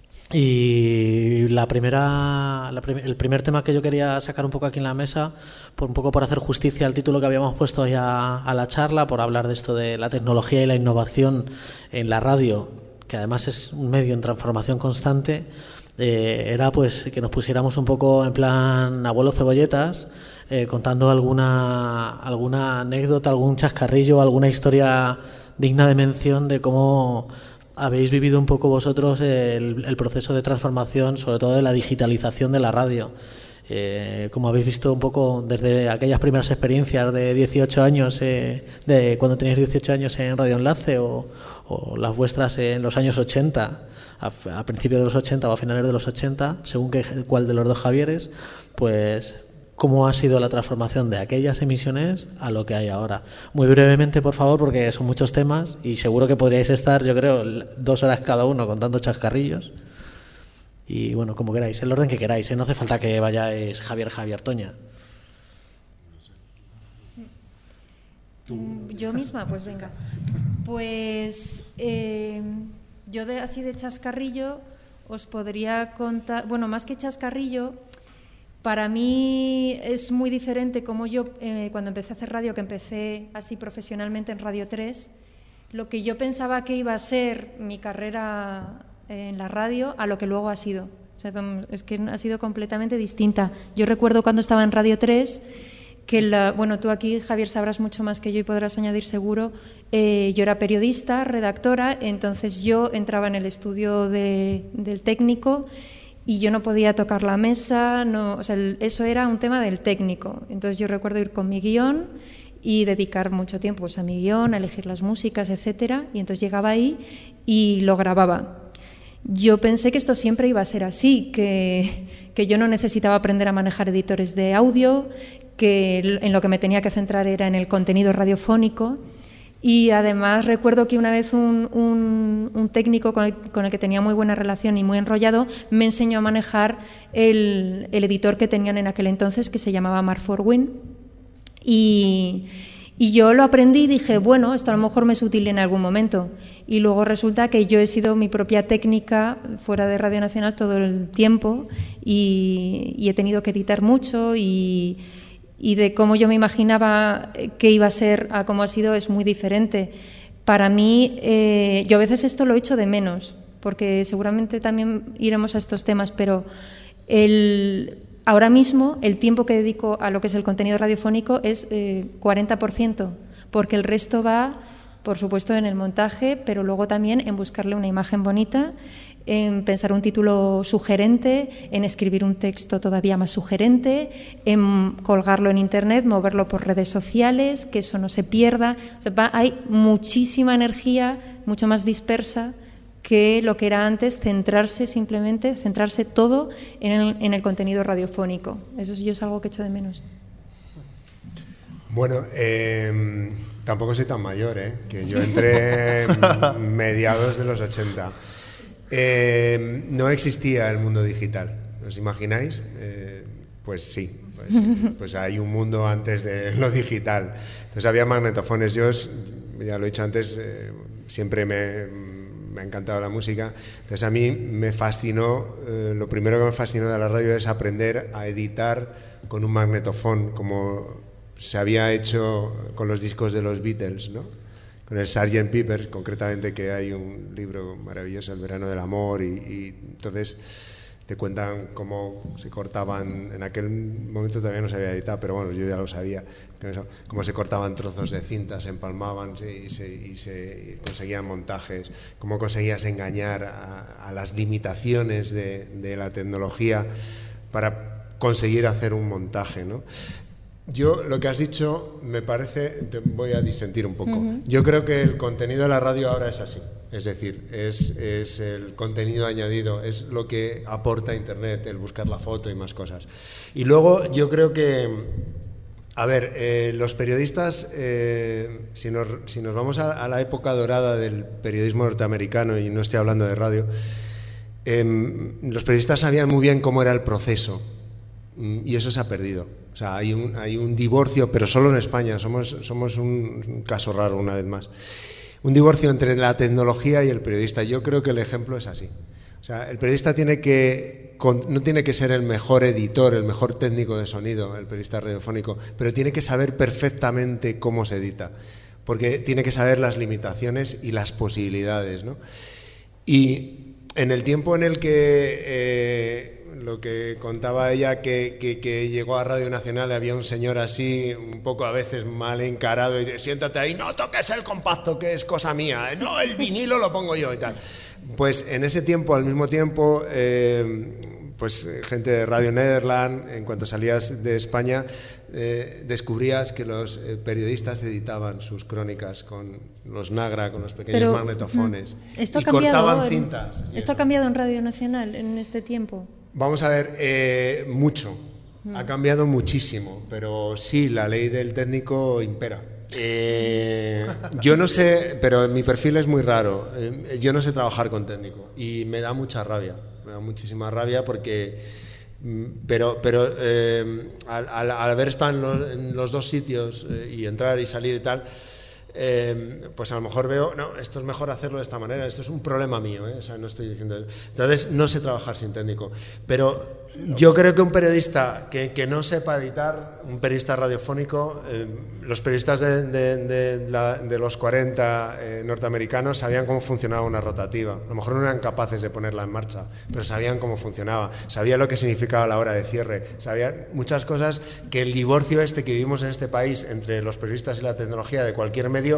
Y la primera, la prim- el primer tema que yo quería sacar un poco aquí en la mesa, por un poco por hacer justicia al título que habíamos puesto ya a la charla, por hablar de esto de la tecnología y la innovación en la radio, que además es un medio en transformación constante, eh, era pues que nos pusiéramos un poco en plan abuelo cebolletas, eh, contando alguna, alguna anécdota, algún chascarrillo, alguna historia digna de mención de cómo habéis vivido un poco vosotros el, el proceso de transformación, sobre todo de la digitalización de la radio. Eh, como habéis visto un poco desde aquellas primeras experiencias de dieciocho años, eh, de cuando teníais dieciocho años en Radio Enlace o, o las vuestras en los años ochenta, a, a principios de los ochenta o a finales de los ochenta, según que, cuál de los dos Javieres, pues cómo ha sido la transformación de aquellas emisiones a lo que hay ahora. Muy brevemente, por favor, porque son muchos temas y seguro que podríais estar, yo creo, dos horas cada uno contando chascarrillos. Y bueno, como queráis, el orden que queráis, ¿eh? No hace falta que vayáis Javier, Javier, Toña. Yo misma, pues venga. Pues eh, yo de, así de chascarrillo os podría contar, bueno, más que chascarrillo, para mí es muy diferente como yo, eh, cuando empecé a hacer radio, que empecé así profesionalmente en Radio tres, lo que yo pensaba que iba a ser mi carrera en la radio a lo que luego ha sido. O sea, es que ha sido completamente distinta. Yo recuerdo cuando estaba en Radio tres, que la, bueno, tú aquí, Javier, sabrás mucho más que yo y podrás añadir seguro, eh, yo era periodista, redactora, entonces yo entraba en el estudio de, del técnico y yo no podía tocar la mesa, no, o sea, el, eso era un tema del técnico. Entonces yo recuerdo ir con mi guión y dedicar mucho tiempo pues, a mi guión, a elegir las músicas, etcétera, y entonces llegaba ahí y lo grababa. Yo pensé que esto siempre iba a ser así, que, que yo no necesitaba aprender a manejar editores de audio, que en lo que me tenía que centrar era en el contenido radiofónico. Y además recuerdo que una vez un, un, un técnico con el, con el que tenía muy buena relación y muy enrollado me enseñó a manejar el, el editor que tenían en aquel entonces, que se llamaba Mark Forwin. Y, y yo lo aprendí y dije, bueno, esto a lo mejor me es útil en algún momento. Y luego resulta que yo he sido mi propia técnica fuera de Radio Nacional todo el tiempo y, y he tenido que editar mucho y, y de cómo yo me imaginaba que iba a ser a cómo ha sido es muy diferente. Para mí, eh, yo a veces esto lo echo de menos, porque seguramente también iremos a estos temas, pero el, ahora mismo el tiempo que dedico a lo que es el contenido radiofónico es eh, cuarenta por ciento, porque el resto va por supuesto en el montaje, pero luego también en buscarle una imagen bonita, en pensar un título sugerente, en escribir un texto todavía más sugerente, en colgarlo en internet, moverlo por redes sociales, que eso no se pierda. O sea, va, hay muchísima energía, mucho más dispersa que lo que era antes, centrarse simplemente, centrarse todo en el, en el contenido radiofónico. Eso yo es algo que echo de menos. Bueno, eh, tampoco soy tan mayor, ¿eh? Que yo entré mediados de los ochenta. Eh, no existía el mundo digital, ¿os imagináis? Eh, pues sí, pues, pues hay un mundo antes de lo digital. Entonces había magnetofones. Yo, ya lo he dicho antes, eh, siempre me, me ha encantado la música. Entonces a mí me fascinó, eh, lo primero que me fascinó de la radio es aprender a editar con un magnetofón, como se había hecho con los discos de los Beatles, ¿no? Con el sargento Pepper, concretamente, que hay un libro maravilloso, El verano del amor, y, y entonces te cuentan cómo se cortaban, en aquel momento todavía no se había editado, pero bueno, yo ya lo sabía, cómo se cortaban trozos de cinta, se empalmaban y se, y se y conseguían montajes, cómo conseguías engañar a, a las limitaciones de, de la tecnología para conseguir hacer un montaje, ¿no? Yo, lo que has dicho, me parece, te voy a disentir un poco. Uh-huh. Yo creo que el contenido de la radio ahora es así. Es decir, es, es el contenido añadido, es lo que aporta Internet, el buscar la foto y más cosas. Y luego yo creo que, a ver, eh, los periodistas, eh, si, nos, si nos vamos a, a la época dorada del periodismo norteamericano, y no estoy hablando de radio, eh, los periodistas sabían muy bien cómo era el proceso, y eso se ha perdido. O sea, hay un, hay un divorcio, pero solo en España, somos, somos un, un caso raro una vez más. Un divorcio entre la tecnología y el periodista. Yo creo que el ejemplo es así. O sea, el periodista tiene que, no tiene que ser el mejor editor, el mejor técnico de sonido, el periodista radiofónico, pero tiene que saber perfectamente cómo se edita, porque tiene que saber las limitaciones y las posibilidades, ¿no? Y en el tiempo en el que... Eh, lo que contaba ella, que, que, que llegó a Radio Nacional, había un señor así, un poco a veces mal encarado, y de, siéntate ahí, no toques el compacto, que es cosa mía, no, el vinilo lo pongo yo y tal. Pues en ese tiempo, al mismo tiempo, eh, pues gente de Radio Nederland, en cuanto salías de España, eh, descubrías que los eh, periodistas editaban sus crónicas con los Nagra, con los pequeños Pero, magnetofones, esto y ha cambiado, cortaban cintas. ¿Esto ha cambiado en Radio Nacional en este tiempo? Vamos a ver, eh, mucho. Ha cambiado muchísimo, pero sí, la ley del técnico impera. Eh, yo no sé, pero mi perfil es muy raro. Eh, yo no sé trabajar con técnico y me da mucha rabia, me da muchísima rabia porque, pero, pero eh, al, al, al haber estado en los, en los dos sitios eh, y entrar y salir y tal, Eh, pues a lo mejor veo, no, esto es mejor hacerlo de esta manera, esto es un problema mío, ¿eh? O sea, no estoy diciendo eso. Entonces, no sé trabajar sin técnico, pero yo creo que un periodista que, que no sepa editar, un periodista radiofónico, eh, los periodistas de, de, de, la, de los cuarenta eh, norteamericanos sabían cómo funcionaba una rotativa, a lo mejor no eran capaces de ponerla en marcha, pero sabían cómo funcionaba, sabían lo que significaba la hora de cierre, sabían muchas cosas que el divorcio este que vivimos en este país entre los periodistas y la tecnología de cualquier medio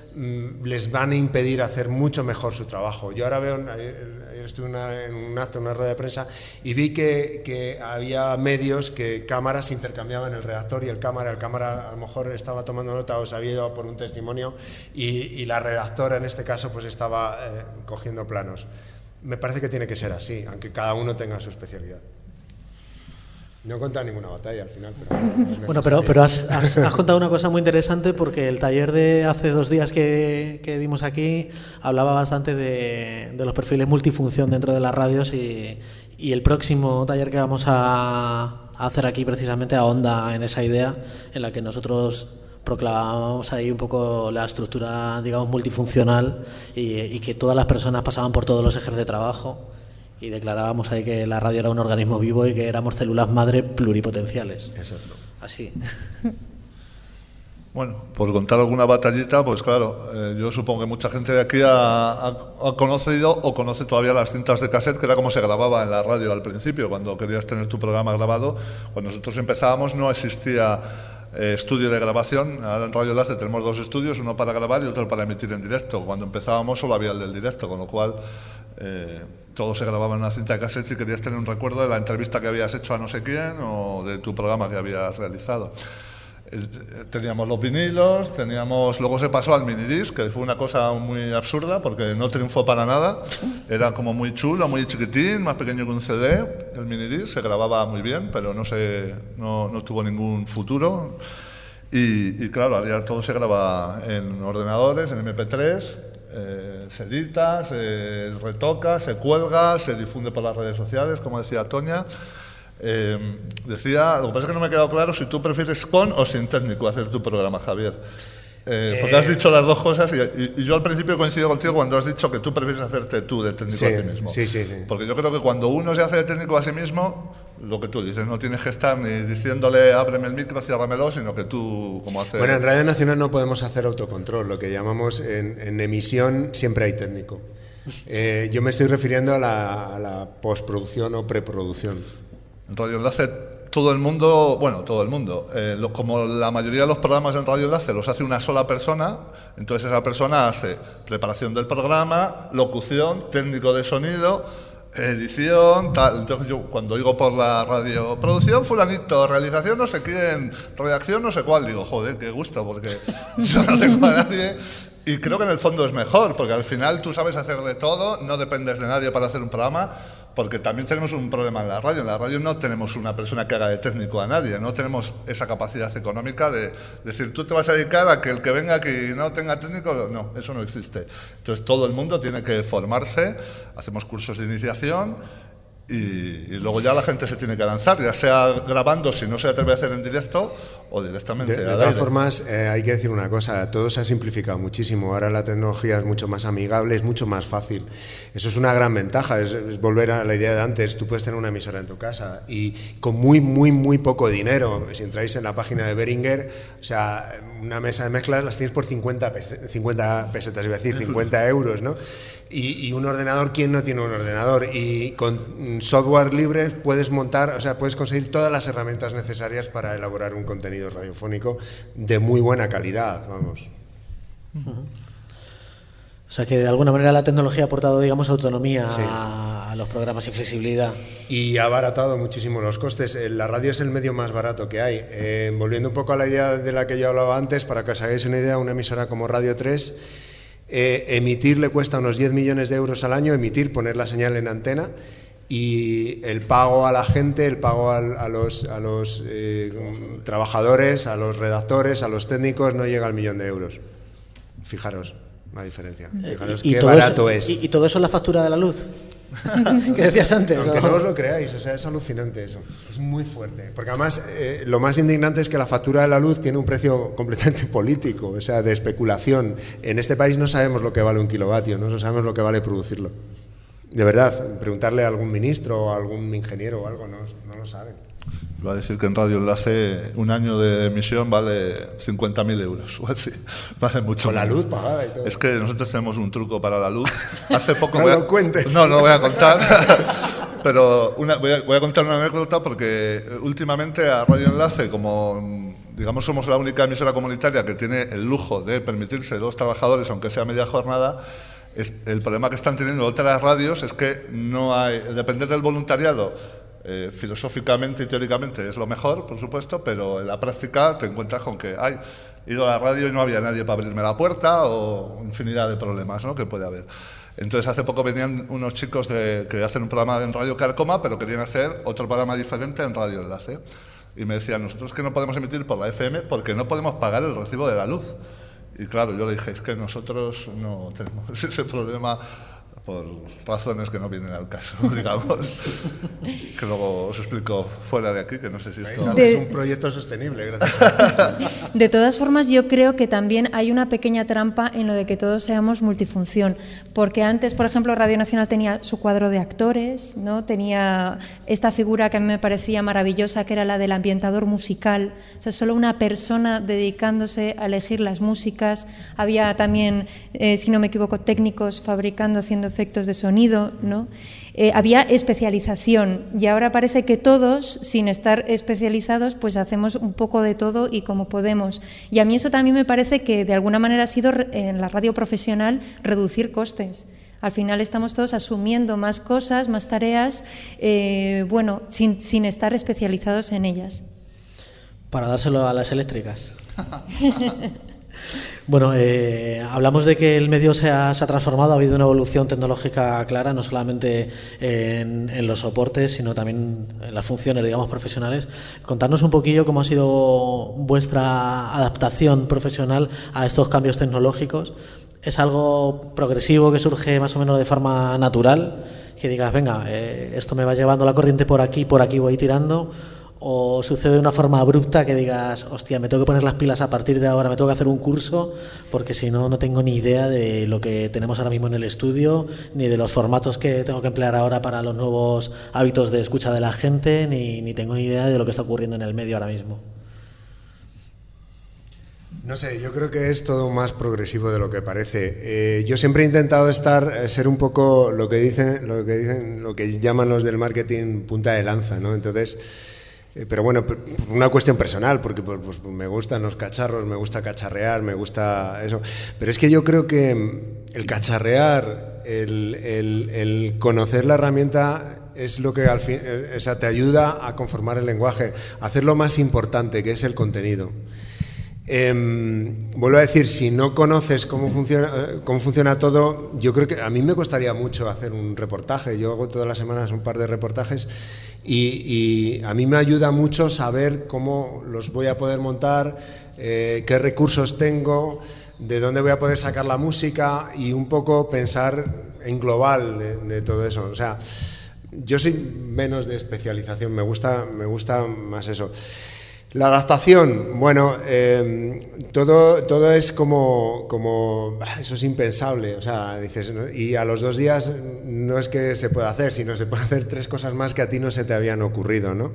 les van a impedir hacer mucho mejor su trabajo. Yo ahora veo, ayer estuve una, en un acto, en una rueda de prensa, y vi que, que había medios que cámaras intercambiaban el redactor y el cámara, el cámara a lo mejor estaba tomando nota o se había ido por un testimonio y, y la redactora en este caso pues estaba eh, cogiendo planos. Me parece que tiene que ser así, aunque cada uno tenga su especialidad. No he contado ninguna batalla al final. Pero no bueno, pero, pero has, has, has contado una cosa muy interesante, porque el taller de hace dos días que, que dimos aquí hablaba bastante de, de los perfiles multifunción dentro de las radios, y, y el próximo taller que vamos a, a hacer aquí precisamente ahonda en esa idea en la que nosotros proclamábamos ahí un poco la estructura, digamos, multifuncional, y, y que todas las personas pasaban por todos los ejes de trabajo. Y declarábamos ahí que la radio era un organismo vivo y que éramos células madre pluripotenciales. Exacto. Así. Bueno, por contar alguna batallita, pues claro, eh, yo supongo que mucha gente de aquí ha, ha, ha conocido o conoce todavía las cintas de cassette, que era como se grababa en la radio al principio, cuando querías tener tu programa grabado. Cuando nosotros empezábamos no existía eh, estudio de grabación. Ahora en Radio Enlace tenemos dos estudios, uno para grabar y otro para emitir en directo. Cuando empezábamos solo había el del directo, con lo cual eh, todo se grababa en una cinta de cassette si querías tener un recuerdo de la entrevista que habías hecho a no sé quién o de tu programa que habías realizado. Teníamos los vinilos, teníamos, luego se pasó al minidisc, que fue una cosa muy absurda porque no triunfó para nada, era como muy chulo, muy chiquitín, más pequeño que un C D, el minidisc, se grababa muy bien, pero no, se, no, no tuvo ningún futuro. Y, y claro, ahora ya todo se graba en ordenadores, en eme pe tres, eh, se edita, se retoca, se cuelga, se difunde por las redes sociales, como decía Toña. Eh, decía, lo que pasa es que no me ha quedado claro si tú prefieres con o sin técnico hacer tu programa, Javier. Eh, porque has dicho las dos cosas y, y, y yo al principio coincido contigo cuando has dicho que tú prefieres hacerte tú de técnico sí, a ti mismo. Sí, sí, sí. Porque yo creo que cuando uno se hace de técnico a sí mismo, lo que tú dices, no tienes que estar ni diciéndole ábreme el micro, ciérramelo, sino que tú, como haces... Bueno, en Radio Nacional no podemos hacer autocontrol, lo que llamamos en, en emisión siempre hay técnico. Eh, yo me estoy refiriendo a la, a la postproducción o preproducción. En Radio Enlace todo el mundo, bueno, todo el mundo, eh, lo, como la mayoría de los programas en Radio Enlace los hace una sola persona, entonces esa persona hace preparación del programa, locución, técnico de sonido, edición, tal. Entonces yo cuando oigo por la radio, producción fulanito, realización no sé quién, redacción no sé cuál, digo, joder, qué gusto, porque yo no tengo a nadie. Y creo que en el fondo es mejor, porque al final tú sabes hacer de todo, no dependes de nadie para hacer un programa, porque también tenemos un problema en la radio. En la radio no tenemos una persona que haga de técnico a nadie, no tenemos esa capacidad económica de decir, tú te vas a dedicar a que el que venga aquí no tenga técnico, no, eso no existe. Entonces todo el mundo tiene que formarse, hacemos cursos de iniciación y, y luego ya la gente se tiene que lanzar, ya sea grabando si no se atreve a hacer en directo o directamente. De, de todas formas, eh, hay que decir una cosa, todo se ha simplificado muchísimo, ahora la tecnología es mucho más amigable, es mucho más fácil. Eso es una gran ventaja, es, es volver a la idea de antes, tú puedes tener una emisora en tu casa y con muy, muy, muy poco dinero, si entráis en la página de Behringer, o sea, una mesa de mezclas las tienes por cincuenta, pes cincuenta pesetas, iba a decir, cincuenta euros, ¿no? Y, y un ordenador, ¿quién no tiene un ordenador? Y con software libre puedes montar, o sea, puedes conseguir todas las herramientas necesarias para elaborar un contenido radiofónico de muy buena calidad, vamos. Uh-huh. O sea que de alguna manera la tecnología ha aportado, digamos, autonomía sí. a, a los programas y flexibilidad. Y ha abaratado muchísimo los costes. La radio es el medio más barato que hay. Eh, volviendo un poco a la idea de la que yo hablaba antes, para que os hagáis una idea, una emisora como Radio tres, eh, emitir le cuesta unos diez millones de euros al año, emitir, poner la señal en antena, y el pago a la gente, el pago a, a los, a los eh, trabajadores, a los redactores, a los técnicos, no llega al millón de euros. Fijaros la diferencia. Fijaros ¿Y, qué todo barato eso, es. Y, ¿Y todo eso en la factura de la luz? ¿Qué decías antes? Aunque ¿o? no os lo creáis, o sea, es alucinante eso. Es muy fuerte. Porque además, eh, lo más indignante es que la factura de la luz tiene un precio completamente político, o sea, de especulación. En este país no sabemos lo que vale un kilovatio, no sabemos lo que vale producirlo. De verdad, preguntarle a algún ministro o a algún ingeniero o algo, no, no lo saben. Va a decir que en Radio Enlace un año de emisión vale cincuenta mil euros o así. Vale mucho. Con la luz pagada y todo. Es que nosotros tenemos un truco para la luz. Hace poco no voy a... lo cuentes. No, no lo voy a contar. Pero una, voy, a, voy a contar una anécdota porque últimamente a Radio Enlace, como digamos somos la única emisora comunitaria que tiene el lujo de permitirse dos trabajadores, aunque sea media jornada, es, el problema que están teniendo otras radios es que no hay, depender del voluntariado, eh, filosóficamente y teóricamente es lo mejor, por supuesto, pero en la práctica te encuentras con que hay he ido a la radio y no había nadie para abrirme la puerta o infinidad de problemas, ¿no?, que puede haber. Entonces hace poco venían unos chicos de, que hacen un programa en Radio Carcoma, pero querían hacer otro programa diferente en Radio Enlace. Y me decían, nosotros que no podemos emitir por la F M porque no podemos pagar el recibo de la luz. Y claro, yo le dije, es que nosotros no tenemos ese problema por razones que no vienen al caso, digamos. Que luego os explico fuera de aquí, que no sé si esto... De... Es un proyecto sostenible, gracias. De todas formas, yo creo que también hay una pequeña trampa en lo de que todos seamos multifunción, porque antes, por ejemplo, Radio Nacional tenía su cuadro de actores, ¿no? Tenía esta figura que a mí me parecía maravillosa, que era la del ambientador musical, o sea, solo una persona dedicándose a elegir las músicas. Había también, eh, si no me equivoco, técnicos fabricando, haciendo efectos de sonido, ¿no? Eh, había especialización y ahora parece que todos, sin estar especializados, pues hacemos un poco de todo y como podemos. Y a mí eso también me parece que de alguna manera ha sido en la radio profesional reducir costes. Al final estamos todos asumiendo más cosas, más tareas, eh, bueno, sin, sin estar especializados en ellas. Para dárselo a las eléctricas. Bueno, eh, hablamos de que el medio se ha, se ha transformado, ha habido una evolución tecnológica clara, no solamente en, en los soportes, sino también en las funciones, digamos, profesionales. Contarnos un poquillo cómo ha sido vuestra adaptación profesional a estos cambios tecnológicos. ¿Es algo progresivo que surge más o menos de forma natural? Que digas, venga, eh, esto me va llevando la corriente por aquí, por aquí voy tirando... ¿O sucede de una forma abrupta que digas, hostia, me tengo que poner las pilas a partir de ahora, me tengo que hacer un curso, porque si no, no tengo ni idea de lo que tenemos ahora mismo en el estudio, ni de los formatos que tengo que emplear ahora para los nuevos hábitos de escucha de la gente, ni, ni tengo ni idea de lo que está ocurriendo en el medio ahora mismo? No sé, yo creo que es todo más progresivo de lo que parece. Eh, yo siempre he intentado estar, ser un poco lo que dicen, lo que dicen, lo que llaman los del marketing punta de lanza, ¿no? Entonces... Pero bueno, una cuestión personal, porque pues, pues, me gustan los cacharros, me gusta cacharrear, me gusta eso. Pero es que yo creo que el cacharrear, el, el, el conocer la herramienta es lo que al fin, o sea, te ayuda a conformar el lenguaje, a hacer lo más importante, que es el contenido. Eh, vuelvo a decir, si no conoces cómo funciona, cómo funciona todo, yo creo que a mí me costaría mucho hacer un reportaje. Yo hago todas las semanas un par de reportajes y, y a mí me ayuda mucho saber cómo los voy a poder montar, eh, qué recursos tengo, de dónde voy a poder sacar la música y un poco pensar en global de, de todo eso. O sea, yo soy menos de especialización, me gusta, me gusta más eso. La adaptación, bueno, eh, todo, todo es como, como, eso es impensable, o sea, dices, ¿no? Y a los dos días no es que se pueda hacer, sino se puede hacer tres cosas más que a ti no se te habían ocurrido, ¿no?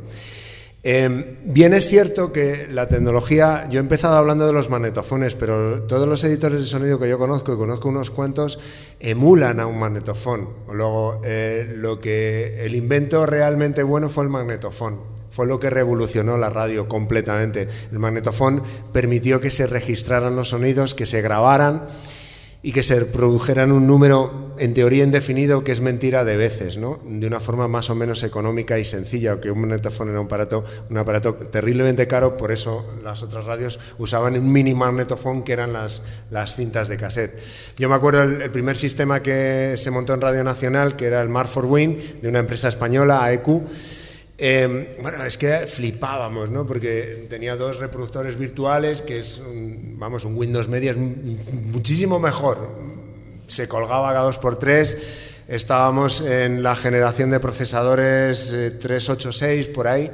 Eh, bien es cierto que la tecnología, yo he empezado hablando de los magnetofones, pero todos los editores de sonido que yo conozco, y conozco unos cuantos, emulan a un magnetofón. Luego, eh, lo que el invento realmente bueno fue el magnetofón. Fue lo que revolucionó la radio completamente. El magnetofón permitió que se registraran los sonidos, que se grabaran y que se produjeran un número, en teoría indefinido, que es mentira de veces, ¿no? De una forma más o menos económica y sencilla, aunque un magnetofón era un aparato, un aparato terriblemente caro, por eso las otras radios usaban un mini magnetofón que eran las, las cintas de cassette. Yo me acuerdo el, el primer sistema que se montó en Radio Nacional, que era el Mark for Win, de una empresa española, A E Q. Eh, bueno, es que flipábamos, ¿no? Porque tenía dos reproductores virtuales, que es, un, vamos, un Windows Media es muchísimo mejor. Se colgaba cada dos por tres, estábamos en la generación de procesadores eh, trescientos ochenta y seis, por ahí.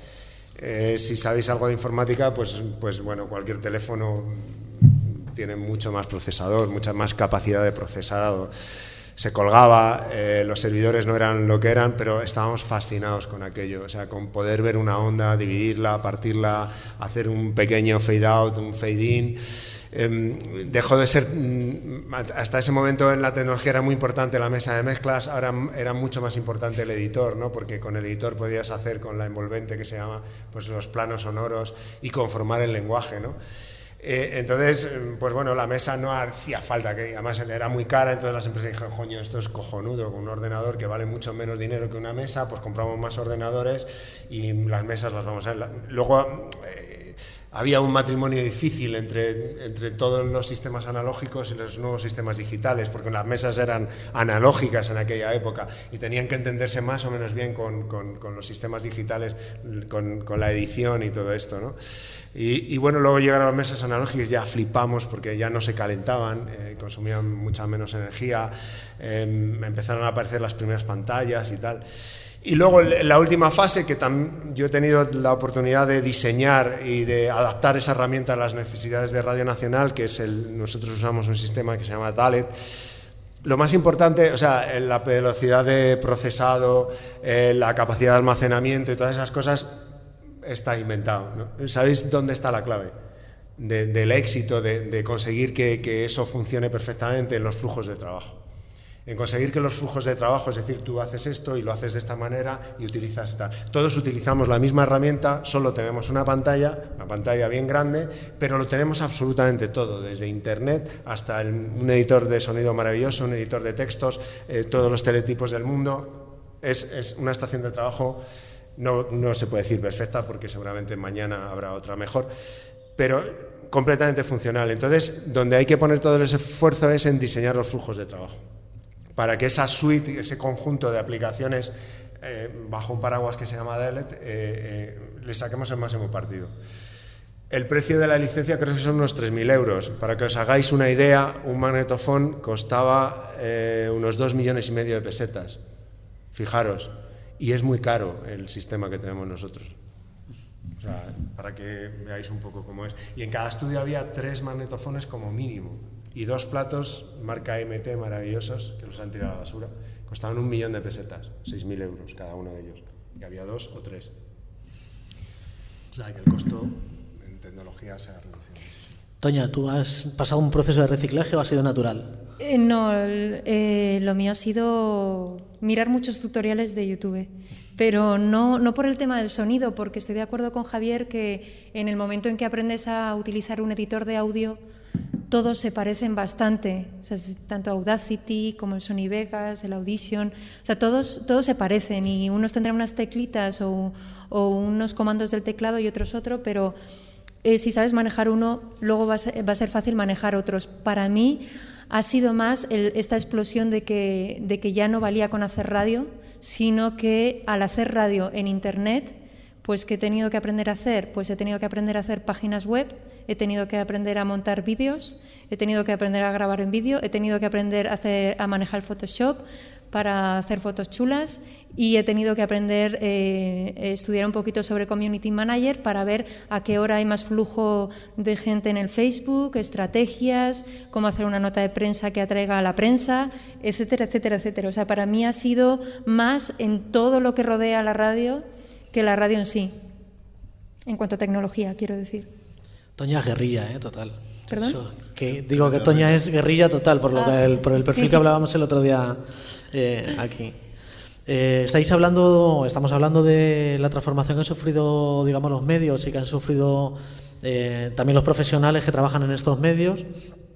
Eh, si sabéis algo de informática, pues, pues bueno, cualquier teléfono tiene mucho más procesador, mucha más capacidad de procesado. Se colgaba, eh, los servidores no eran lo que eran, pero estábamos fascinados con aquello, o sea, con poder ver una onda, dividirla, partirla, hacer un pequeño fade out, un fade in. Eh, dejó de ser, hasta ese momento en la tecnología era muy importante la mesa de mezclas, ahora era mucho más importante el editor, ¿no? Porque con el editor podías hacer con la envolvente que se llama, pues los planos sonoros y conformar el lenguaje, ¿no? Eh, entonces, pues bueno, la mesa no hacía falta, que además era muy cara, entonces las empresas dijeron, coño, esto es cojonudo, con un ordenador que vale mucho menos dinero que una mesa, pues compramos más ordenadores y las mesas las vamos a ver. Luego eh, había un matrimonio difícil entre, entre todos los sistemas analógicos y los nuevos sistemas digitales, porque las mesas eran analógicas en aquella época y tenían que entenderse más o menos bien con, con, con los sistemas digitales, con, con la edición y todo esto, ¿no? Y, y bueno, luego llegaron las mesas analógicas, ya flipamos porque ya no se calentaban, eh, consumían mucha menos energía, eh, empezaron a aparecer las primeras pantallas y tal. Y luego la última fase, que tam, yo he tenido la oportunidad de diseñar y de adaptar esa herramienta a las necesidades de Radio Nacional, que es el, nosotros usamos un sistema que se llama Dalet. Lo más importante, o sea, la velocidad de procesado, eh, la capacidad de almacenamiento y todas esas cosas, está inventado, ¿no? ¿Sabéis dónde está la clave de, del éxito, de, de conseguir que, que eso funcione perfectamente en los flujos de trabajo? en conseguir que los flujos de trabajo, es decir, tú haces esto y lo haces de esta manera y utilizas esta. Todos utilizamos la misma herramienta, solo tenemos una pantalla, una pantalla bien grande, pero lo tenemos absolutamente todo, desde internet hasta el, un editor de sonido maravilloso, un editor de textos, eh, todos los teletipos del mundo. Es, es una estación de trabajo, no, no se puede decir perfecta porque seguramente mañana habrá otra mejor, pero completamente funcional. Entonces, donde hay que poner todo el esfuerzo es en diseñar los flujos de trabajo, para que esa suite, ese conjunto de aplicaciones eh, bajo un paraguas que se llama D L E T, eh, eh, le saquemos el máximo partido. El precio de la licencia creo que son unos tres mil euros. Para que os hagáis una idea, un magnetofón costaba eh, unos dos millones y medio de pesetas. Fijaros, y es muy caro el sistema que tenemos nosotros. O sea, para que veáis un poco cómo es. Y en cada estudio había tres magnetofones como mínimo. Y dos platos, marca M T, maravillosos, que los han tirado a la basura, costaban un millón de pesetas, seis mil euros cada uno de ellos. Y había dos o tres. O sea, que el costo en tecnología se ha reducido muchísimo. Toña, ¿tú has pasado un proceso de reciclaje o ha sido natural? Eh, no, eh, lo mío ha sido mirar muchos tutoriales de YouTube. Pero no, no por el tema del sonido, porque estoy de acuerdo con Javier que en el momento en que aprendes a utilizar un editor de audio, todos se parecen bastante, o sea, tanto Audacity como el Sony Vegas, el Audition, o sea, todos, todos se parecen y unos tendrán unas teclitas o, o unos comandos del teclado y otros otro, pero eh, si sabes manejar uno, luego va a ser, va a ser fácil manejar otros. Para mí ha sido más el, esta explosión de que, de que ya no valía con hacer radio, sino que al hacer radio en Internet, pues ¿qué he tenido que aprender a hacer? Pues he tenido que aprender a hacer páginas web, he tenido que aprender a montar vídeos, he tenido que aprender a grabar en vídeo, he tenido que aprender a, hacer, a manejar Photoshop para hacer fotos chulas y he tenido que aprender, eh, estudiar un poquito sobre Community Manager para ver a qué hora hay más flujo de gente en el Facebook, estrategias, cómo hacer una nota de prensa que atraiga a la prensa, etcétera, etcétera, etcétera. O sea, para mí ha sido más en todo lo que rodea a la radio que la radio en sí, en cuanto a tecnología, quiero decir. Toña es guerrilla, ¿eh? Total. ¿Perdón? Eso, que digo que Toña es guerrilla total, por, lo ah, que el, por el perfil sí. que hablábamos el otro día eh, aquí. Eh, estáis hablando, estamos hablando de la transformación que han sufrido, digamos, los medios y que han sufrido eh, también los profesionales que trabajan en estos medios.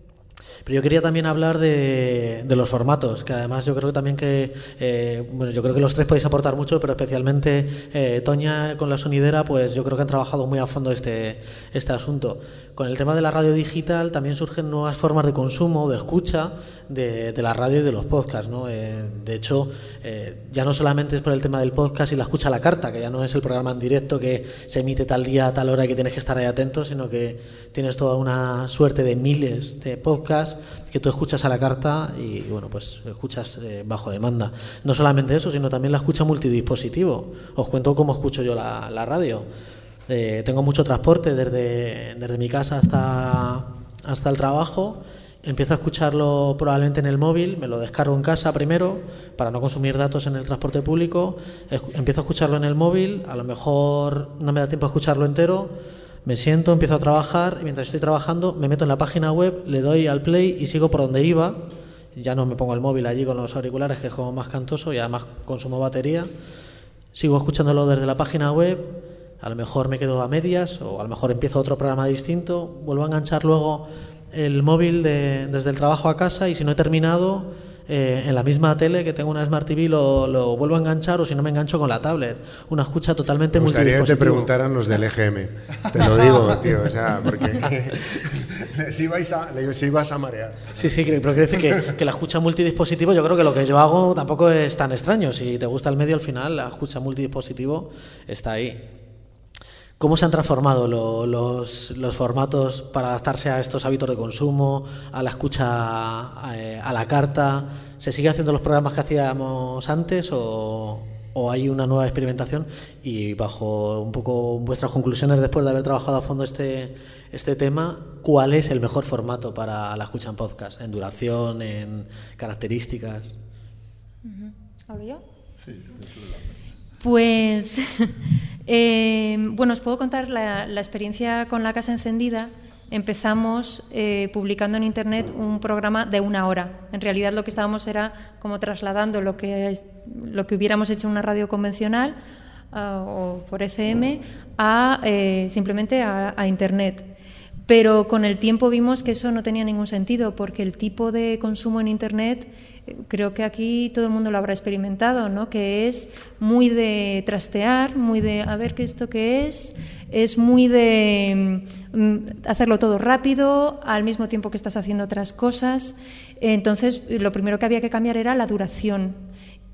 Pero yo quería también hablar de, de los formatos, que además yo creo que también que, eh, bueno, yo creo que los tres podéis aportar mucho, pero especialmente eh, Toña con la sonidera, pues yo creo que han trabajado muy a fondo este, este asunto. Con el tema de la radio digital también surgen nuevas formas de consumo, de escucha de, de la radio y de los podcasts, ¿no? Eh, de hecho, eh, ya no solamente es por el tema del podcast y la escucha a la carta, que ya no es el programa en directo que se emite tal día, a tal hora y que tienes que estar ahí atento, sino que tienes toda una suerte de miles de podcasts que tú escuchas a la carta y bueno, pues escuchas eh, bajo demanda. No solamente eso, sino también la escucha multidispositivo. Os cuento cómo escucho yo la, la radio. Eh, tengo mucho transporte desde, desde mi casa hasta, hasta el trabajo. Empiezo a escucharlo probablemente en el móvil, me lo descargo en casa primero para no consumir datos en el transporte público. Empiezo a escucharlo en el móvil, a lo mejor no me da tiempo a escucharlo entero. Me siento, empiezo a trabajar y mientras estoy trabajando me meto en la página web, le doy al play y sigo por donde iba. Ya no me pongo el móvil allí con los auriculares, que es como más cantoso y además consumo batería. Sigo escuchándolo desde la página web, a lo mejor me quedo a medias o a lo mejor empiezo otro programa distinto, vuelvo a enganchar luego el móvil de, desde el trabajo a casa y si no he terminado... Eh, en la misma tele que tengo una Smart T V lo, lo vuelvo a enganchar o si no me engancho con la tablet. Una escucha totalmente multidispositivo. Me gustaría que te preguntaran los del E G M. Te lo digo, tío, o sea, porque si vais a, si vas a marear. Sí, sí, pero quiere decir que, que la escucha multidispositivo, yo creo que lo que yo hago tampoco es tan extraño. Si te gusta el medio, al final la escucha multidispositivo está ahí. ¿Cómo se han transformado lo, los, los formatos para adaptarse a estos hábitos de consumo, a la escucha a, a la carta? ¿Se sigue haciendo los programas que hacíamos antes o, o hay una nueva experimentación? Y bajo un poco vuestras conclusiones después de haber trabajado a fondo este, este tema, ¿cuál es el mejor formato para la escucha en podcast? ¿En duración, en características? Uh-huh. ¿Hablo yo? Sí, pues... Eh, bueno, os puedo contar la, la experiencia con la casa encendida. empezamos eh, publicando en Internet un programa de una hora. En realidad lo que estábamos era como trasladando lo que, es, lo que hubiéramos hecho en una radio convencional uh, o por F M a eh, simplemente a, a Internet. Pero con el tiempo vimos que eso no tenía ningún sentido, porque el tipo de consumo en Internet, creo que aquí todo el mundo lo habrá experimentado, ¿no? Que es muy de trastear, muy de a ver qué esto qué es, es muy de mm, hacerlo todo rápido, al mismo tiempo que estás haciendo otras cosas. Entonces, lo primero que había que cambiar era la duración.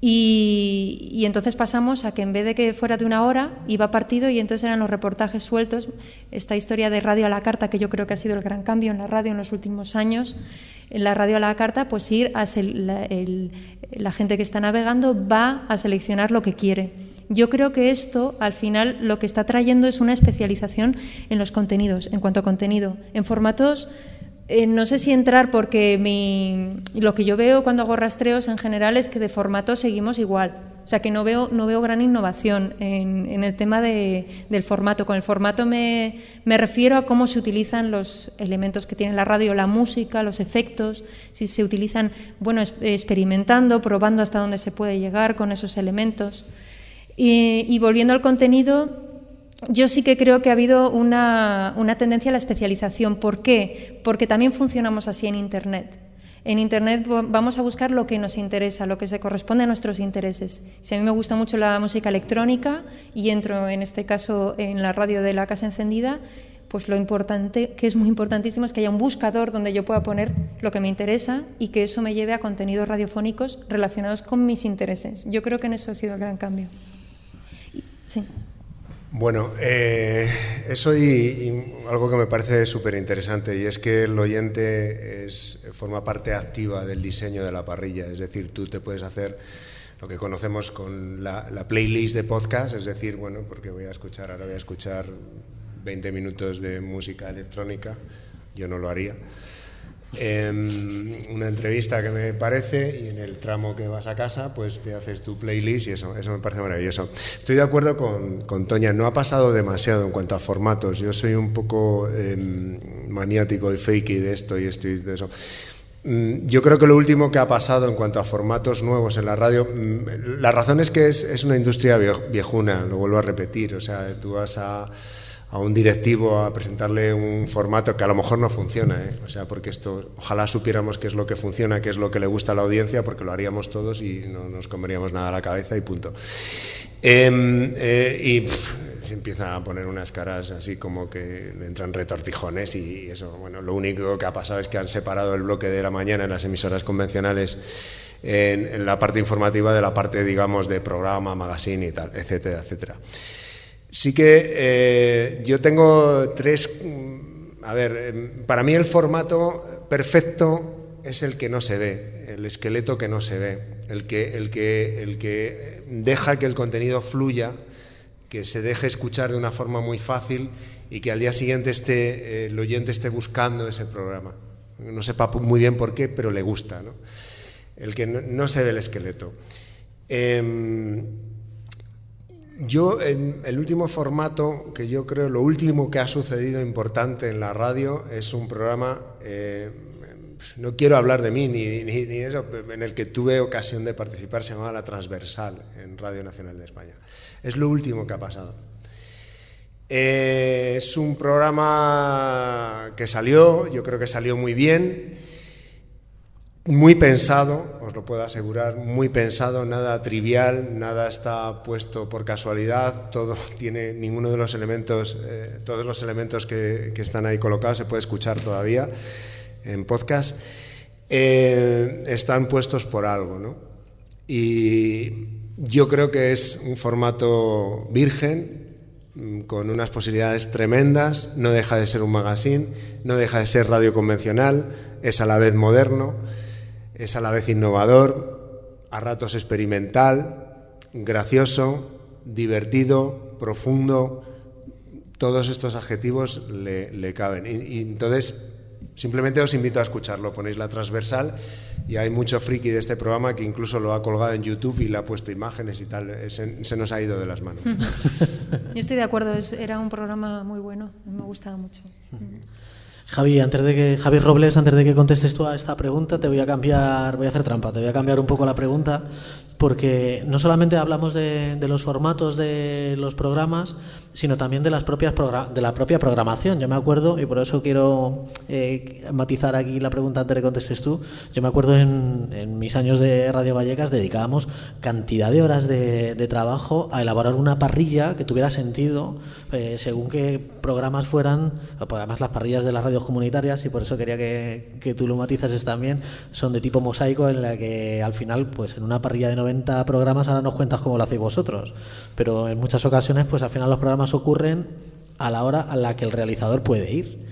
Y, y entonces pasamos a que en vez de que fuera de una hora, iba partido y entonces eran los reportajes sueltos. Esta historia de radio a la carta, que yo creo que ha sido el gran cambio en la radio en los últimos años. En la radio a la carta, pues ir a la, el, la gente que está navegando va a seleccionar lo que quiere. Yo creo que esto, al final, lo que está trayendo es una especialización en los contenidos, en cuanto a contenido, en formatos. Eh, no sé si entrar porque mi, lo que yo veo cuando hago rastreos en general es que de formato seguimos igual. O sea, que no veo, no veo gran innovación en, en el tema de, del formato. Con el formato me, me refiero a cómo se utilizan los elementos que tiene la radio, la música, los efectos, si se utilizan, bueno, es, experimentando, probando hasta dónde se puede llegar con esos elementos. Y, y volviendo al contenido, yo sí que creo que ha habido una, una tendencia a la especialización. ¿Por qué? Porque también funcionamos así en Internet. En Internet vamos a buscar lo que nos interesa, lo que se corresponde a nuestros intereses. Si a mí me gusta mucho la música electrónica y entro, en este caso, en la radio de la Casa Encendida, pues lo importante, que es muy importantísimo, es que haya un buscador donde yo pueda poner lo que me interesa y que eso me lleve a contenidos radiofónicos relacionados con mis intereses. Yo creo que en eso ha sido el gran cambio. Sí. Bueno, eh, eso y, y algo que me parece súper interesante, y es que el oyente es, forma parte activa del diseño de la parrilla. Es decir, tú te puedes hacer lo que conocemos con la, la playlist de podcast, es decir, bueno, porque voy a escuchar, ahora voy a escuchar veinte minutos de música electrónica, yo no lo haría. Eh, una entrevista que me parece, y en el tramo que vas a casa pues te haces tu playlist y eso, eso me parece maravilloso. Estoy de acuerdo con, con Toña, no ha pasado demasiado en cuanto a formatos. Yo soy un poco eh, maniático y fakey de esto y estoy de eso. Yo creo que lo último que ha pasado en cuanto a formatos nuevos en la radio, la razón es que es, es una industria viejuna, lo vuelvo a repetir. O sea, tú vas a a un directivo a presentarle un formato que a lo mejor no funciona, ¿eh? O sea, porque esto, ojalá supiéramos qué es lo que funciona, qué es lo que le gusta a la audiencia, porque lo haríamos todos y no nos comeríamos nada a la cabeza y punto. Eh, eh, y pff, se empiezan a poner unas caras así como que entran retortijones y eso, bueno, lo único que ha pasado es que han separado el bloque de la mañana en las emisoras convencionales en, en la parte informativa de la parte, digamos, de programa, magazine y tal, etcétera, etcétera. Sí que eh, yo tengo tres... A ver, para mí el formato perfecto es el que no se ve, el esqueleto que no se ve, el que, el que, el que deja que el contenido fluya, que se deje escuchar de una forma muy fácil y que al día siguiente esté, eh, el oyente esté buscando ese programa. No sepa muy bien por qué, pero le gusta, ¿no? El que no, no se ve el esqueleto. Eh, Yo, en el último formato, que yo creo, lo último que ha sucedido importante en la radio es un programa, eh, no quiero hablar de mí ni, ni, ni eso, en el que tuve ocasión de participar, se llamaba La Transversal, en Radio Nacional de España. Es lo último que ha pasado. Eh, es un programa que salió, yo creo que salió muy bien, muy pensado, os lo puedo asegurar, muy pensado, nada trivial, nada está puesto por casualidad, todo tiene, ninguno de los elementos, eh, todos los elementos que, que están ahí colocados se puede escuchar todavía en podcast, eh, están puestos por algo, ¿no? Y yo creo que es un formato virgen, con unas posibilidades tremendas, no deja de ser un magazine, no deja de ser radio convencional, es a la vez moderno, es a la vez innovador, a ratos experimental, gracioso, divertido, profundo. Todos estos adjetivos le, le caben. Y, y entonces, simplemente os invito a escucharlo. Ponéis La Transversal y hay mucho friki de este programa que incluso lo ha colgado en YouTube y le ha puesto imágenes y tal. Se, se nos ha ido de las manos. Yo estoy de acuerdo, es, era un programa muy bueno, me gustaba mucho. Javi, antes de que Javi Robles, antes de que contestes tú a esta pregunta, te voy a cambiar, voy a hacer trampa, te voy a cambiar un poco la pregunta, porque no solamente hablamos de, de los formatos de los programas, sino también de las propias de la propia programación. Yo me acuerdo, y por eso quiero eh, matizar aquí la pregunta antes de que contestes tú, yo me acuerdo en, en mis años de Radio Vallecas dedicábamos cantidad de horas de, de trabajo a elaborar una parrilla que tuviera sentido eh, según qué programas fueran, pues además las parrillas de las radios comunitarias, y por eso quería que, que tú lo matizases también, son de tipo mosaico, en la que al final pues en una parrilla de noventa programas ahora nos cuentas cómo lo hacéis vosotros, pero en muchas ocasiones pues al final los programas ocurren a la hora a la que el realizador puede ir,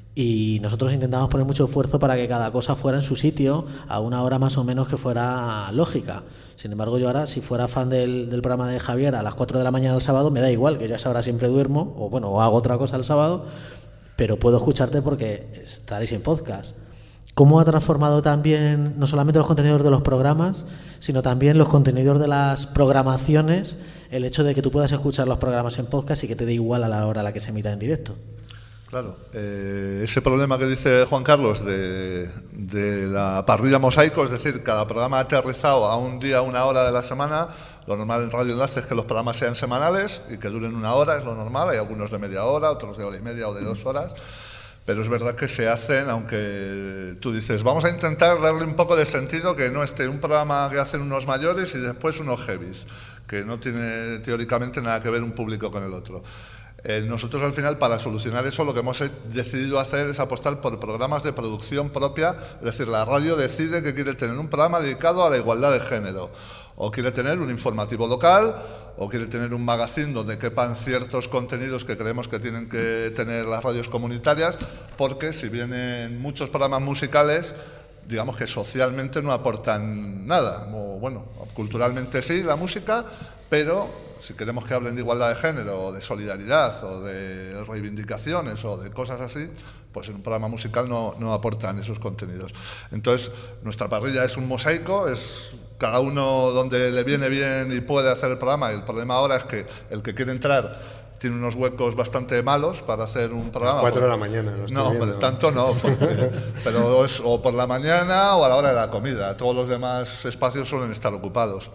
y nosotros intentamos poner mucho esfuerzo para que cada cosa fuera en su sitio a una hora más o menos que fuera lógica. Sin embargo, yo ahora, si fuera fan del, del programa de Javier a las cuatro de la mañana el sábado, me da igual, que yo a esa hora siempre duermo, o bueno, o hago otra cosa el sábado, pero puedo escucharte porque estaréis en podcast. ¿Cómo ha transformado también no solamente los contenidos de los programas, sino también los contenidos de las programaciones, el hecho de que tú puedas escuchar los programas en podcast y que te dé igual a la hora a la que se emita en directo? Claro, eh, ese problema que dice Juan Carlos de, de la parrilla mosaico, es decir, cada programa aterrizado a un día, una hora de la semana. Lo normal en Radio Enlace es que los programas sean semanales y que duren una hora, es lo normal. Hay algunos de media hora, otros de hora y media o de dos horas. Pero es verdad que se hacen, aunque tú dices, vamos a intentar darle un poco de sentido, que no esté un programa que hacen unos mayores y después unos heavies, que no tiene teóricamente nada que ver un público con el otro. Eh, nosotros al final, para solucionar eso, lo que hemos decidido hacer es apostar por programas de producción propia, es decir, la radio decide que quiere tener un programa dedicado a la igualdad de género, o quiere tener un informativo local, o quiere tener un magazine donde quepan ciertos contenidos que creemos que tienen que tener las radios comunitarias, porque si vienen muchos programas musicales, digamos que socialmente no aportan nada. O, bueno, culturalmente sí, la música, pero si queremos que hablen de igualdad de género, o de solidaridad, o de reivindicaciones, o de cosas así, pues en un programa musical no, no aportan esos contenidos. Entonces, nuestra parrilla es un mosaico, es cada uno donde le viene bien y puede hacer el programa, y el problema ahora es que el que quiere entrar tiene unos huecos bastante malos para hacer un programa. A cuatro de la mañana. Lo no, pero tanto no, porque, pero es o por la mañana o a la hora de la comida. Todos los demás espacios suelen estar ocupados.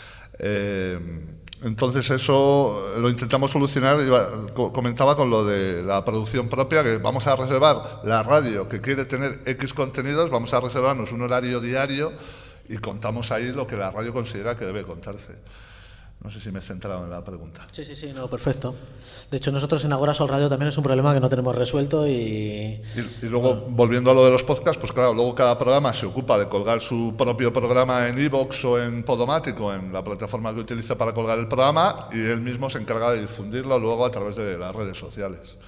Eh, entonces eso lo intentamos solucionar, comentaba con lo de la producción propia, que vamos a reservar la radio que quiere tener X contenidos, vamos a reservarnos un horario diario y contamos ahí lo que la radio considera que debe contarse. No sé si me he centrado en la pregunta. Sí, sí, sí, no, perfecto. De hecho, nosotros en Agora Sol Radio también es un problema que no tenemos resuelto y... Y, y luego, bueno, volviendo a lo de los podcasts, pues claro, luego cada programa se ocupa de colgar su propio programa en iVoox o en Podomático, en la plataforma que utiliza para colgar el programa, y él mismo se encarga de difundirlo luego a través de las redes sociales.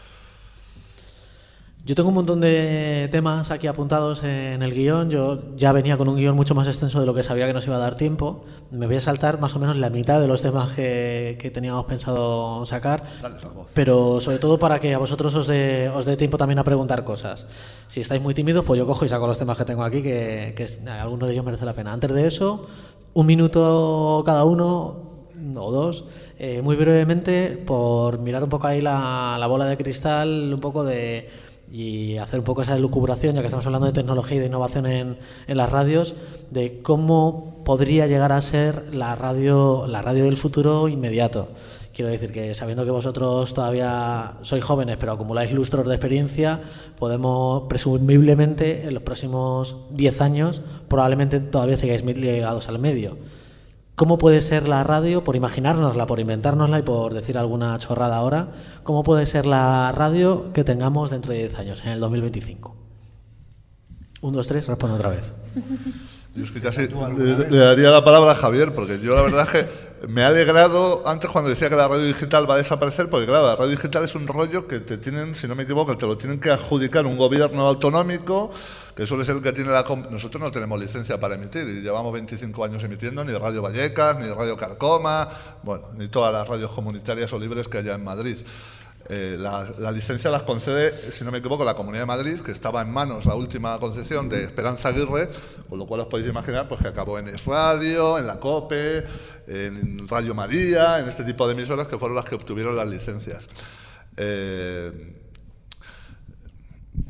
Yo tengo un montón de temas aquí apuntados en el guión. Yo ya venía con un guión mucho más extenso de lo que sabía que nos iba a dar tiempo. Me voy a saltar más o menos la mitad de los temas que, que teníamos pensado sacar, pero sobre todo para que a vosotros os dé os dé tiempo también a preguntar cosas. Si estáis muy tímidos, pues yo cojo y saco los temas que tengo aquí, que, que es, alguno de ellos merece la pena. Antes de eso, un minuto cada uno o dos, eh, muy brevemente, por mirar un poco ahí la, la bola de cristal, un poco de... y hacer un poco esa elucubración, ya que estamos hablando de tecnología y de innovación en, en las radios, de cómo podría llegar a ser la radio, la radio del futuro inmediato. Quiero decir que, sabiendo que vosotros todavía sois jóvenes, pero acumuláis lustros de experiencia, podemos, presumiblemente, en los próximos diez años, probablemente todavía sigáis ligados al medio. ¿Cómo puede ser la radio, por imaginárnosla, por inventárnosla y por decir alguna chorrada ahora, cómo puede ser la radio que tengamos dentro de diez años, en el dos mil veinticinco? Un, dos, tres, responde otra vez. Yo es que casi le, le daría la palabra a Javier, porque yo la verdad es que me ha alegrado antes cuando decía que la radio digital va a desaparecer, porque claro, la radio digital es un rollo que te tienen, si no me equivoco, te lo tienen que adjudicar un gobierno autonómico, que suele ser el que tiene la... Nosotros no tenemos licencia para emitir, y llevamos veinticinco años emitiendo, ni Radio Vallecas, ni Radio Carcoma, bueno, ni todas las radios comunitarias o libres que haya en Madrid. Eh, la, la licencia las concede, si no me equivoco, la Comunidad de Madrid, que estaba en manos la última concesión de Esperanza Aguirre, con lo cual os podéis imaginar pues, que acabó en Es Radio, en la COPE, en Radio María, en este tipo de emisoras que fueron las que obtuvieron las licencias. Eh,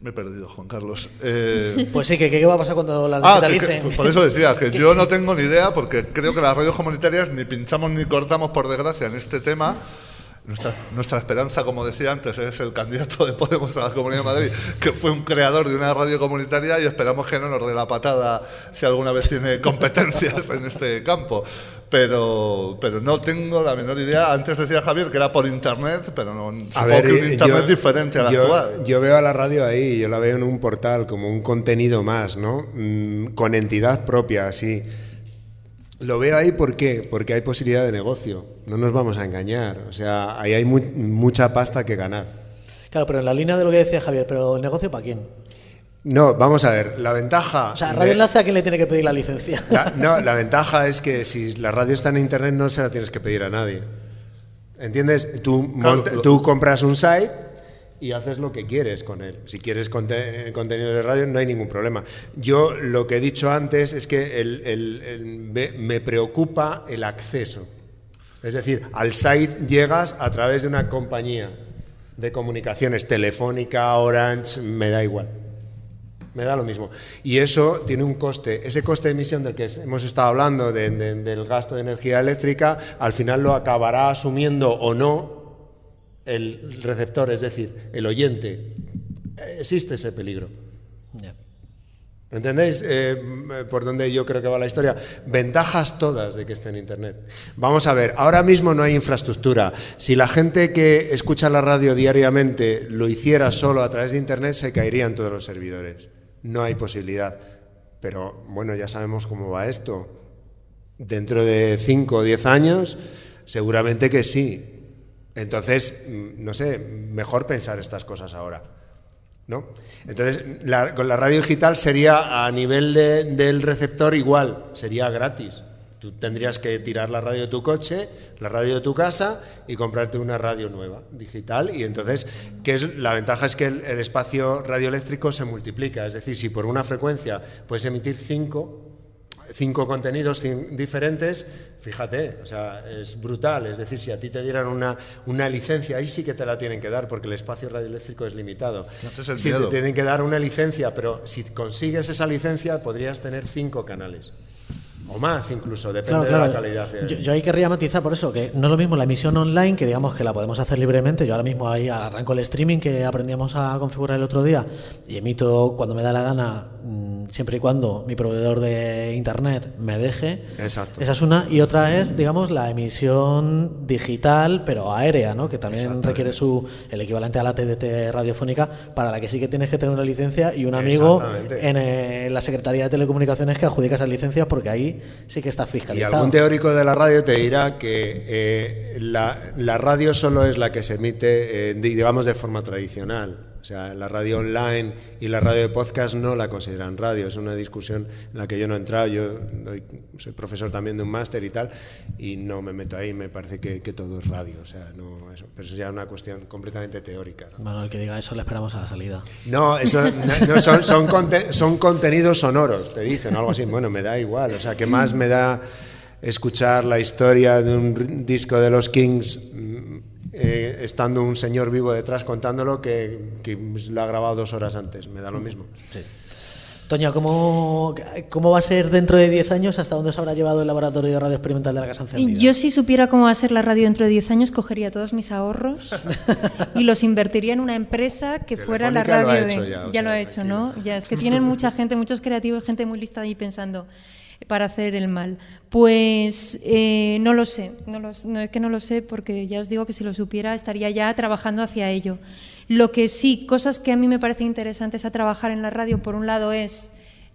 Me he perdido, Juan Carlos. Eh... Pues sí, que qué va a pasar cuando la ah, digitalicen. Que, que, por eso decía, que yo no tengo ni idea, porque creo que las radios comunitarias ni pinchamos ni cortamos, por desgracia, en este tema. Nuestra, nuestra esperanza, como decía antes, es el candidato de Podemos a la Comunidad de Madrid, que fue un creador de una radio comunitaria, y esperamos que no nos dé la patada si alguna vez tiene competencias en este campo. Pero, pero no tengo la menor idea. Antes decía Javier que era por internet, pero no, supongo ver, que un internet yo, diferente a la yo, actual. Yo veo a la radio ahí, yo la veo en un portal como un contenido más, ¿no? Mm, con entidad propia, así. Lo veo ahí, ¿por qué? Porque hay posibilidad de negocio, no nos vamos a engañar, o sea, ahí hay muy, mucha pasta que ganar. Claro, pero en la línea de lo que decía Javier, ¿pero el negocio para quién? No, vamos a ver, la ventaja... O sea, Radio de... Enlace, ¿a quién le tiene que pedir la licencia? La, no, la ventaja es que si la radio está en internet no se la tienes que pedir a nadie. ¿Entiendes? Tú, claro, monta, lo... tú compras un site y haces lo que quieres con él. Si quieres conte contenido de radio no hay ningún problema. Yo lo que he dicho antes es que el, el, el, me, me preocupa el acceso. Es decir, al site llegas a través de una compañía de comunicaciones, Telefónica, Orange, me da igual. Me da lo mismo. Y eso tiene un coste. Ese coste de emisión del que hemos estado hablando, de, de, del gasto de energía eléctrica, al final lo acabará asumiendo o no el receptor, es decir, el oyente. Existe ese peligro. Yeah. ¿Entendéis eh, por dónde yo creo que va la historia? Ventajas todas de que esté en internet. Vamos a ver, ahora mismo no hay infraestructura. Si la gente que escucha la radio diariamente lo hiciera solo a través de internet, se caerían todos los servidores. No hay posibilidad. Pero bueno, ya sabemos cómo va esto. Dentro de cinco o diez años, seguramente que sí. Entonces, no sé, mejor pensar estas cosas ahora, ¿no? Entonces, la, con la radio digital sería a nivel de, del receptor igual, sería gratis. Tú tendrías que tirar la radio de tu coche, la radio de tu casa y comprarte una radio nueva, digital. Y entonces, ¿qué es? La ventaja es que el, el espacio radioeléctrico se multiplica. Es decir, si por una frecuencia puedes emitir cinco... cinco contenidos diferentes, fíjate, o sea, es brutal. Es decir, si a ti te dieran una, una licencia, ahí sí que te la tienen que dar, porque el espacio radioeléctrico es limitado. No sé, es si miedo. Te tienen que dar una licencia, pero si consigues esa licencia, podrías tener cinco canales. O más incluso, depende claro, claro. de la calidad. De... Yo, yo ahí querría matizar por eso, que no es lo mismo la emisión online, que digamos que la podemos hacer libremente. Yo ahora mismo ahí arranco el streaming que aprendíamos a configurar el otro día y emito cuando me da la gana, siempre y cuando mi proveedor de internet me deje. Exacto. Esa es una. Y otra es, digamos, la emisión digital, pero aérea, ¿no? Que también requiere su el equivalente a la T D T radiofónica, para la que sí que tienes que tener una licencia y un amigo en eh, la Secretaría de Telecomunicaciones que adjudica esas licencias, porque ahí sí que está fiscalizado. Y algún teórico de la radio te dirá que eh, la, la radio solo es la que se emite, eh, digamos, de forma tradicional. O sea, la radio online y la radio de podcast no la consideran radio. Es una discusión en la que yo no he entrado. Yo doy, soy profesor también de un máster y tal, y no me meto ahí. Me parece que, que todo es radio. O sea, no, eso, pero eso ya es una cuestión completamente teórica, ¿no? Bueno, el que diga eso le esperamos a la salida. No, eso no, son, son, conte, son contenidos sonoros, te dicen, algo así. Bueno, me da igual. O sea, ¿qué más me da escuchar la historia de un disco de los Kings Eh, estando un señor vivo detrás contándolo que, que lo ha grabado dos horas antes? Me da lo mismo. Sí. Toña, ¿cómo, ¿cómo va a ser dentro de diez años? ¿Hasta dónde se habrá llevado el laboratorio de radio experimental de la Casa Encendida? Yo, si supiera cómo va a ser la radio dentro de diez años, cogería todos mis ahorros y los invertiría en una empresa que fuera la radio. Lo ha de... hecho ya, ya sea, lo ha hecho, ¿no? Ya, es que tienen mucha gente, muchos creativos, gente muy lista ahí pensando para hacer el mal. Pues eh, no lo sé, no, lo, no es que no lo sé, porque ya os digo que si lo supiera estaría ya trabajando hacia ello. Lo que sí, cosas que a mí me parecen interesantes a trabajar en la radio, por un lado es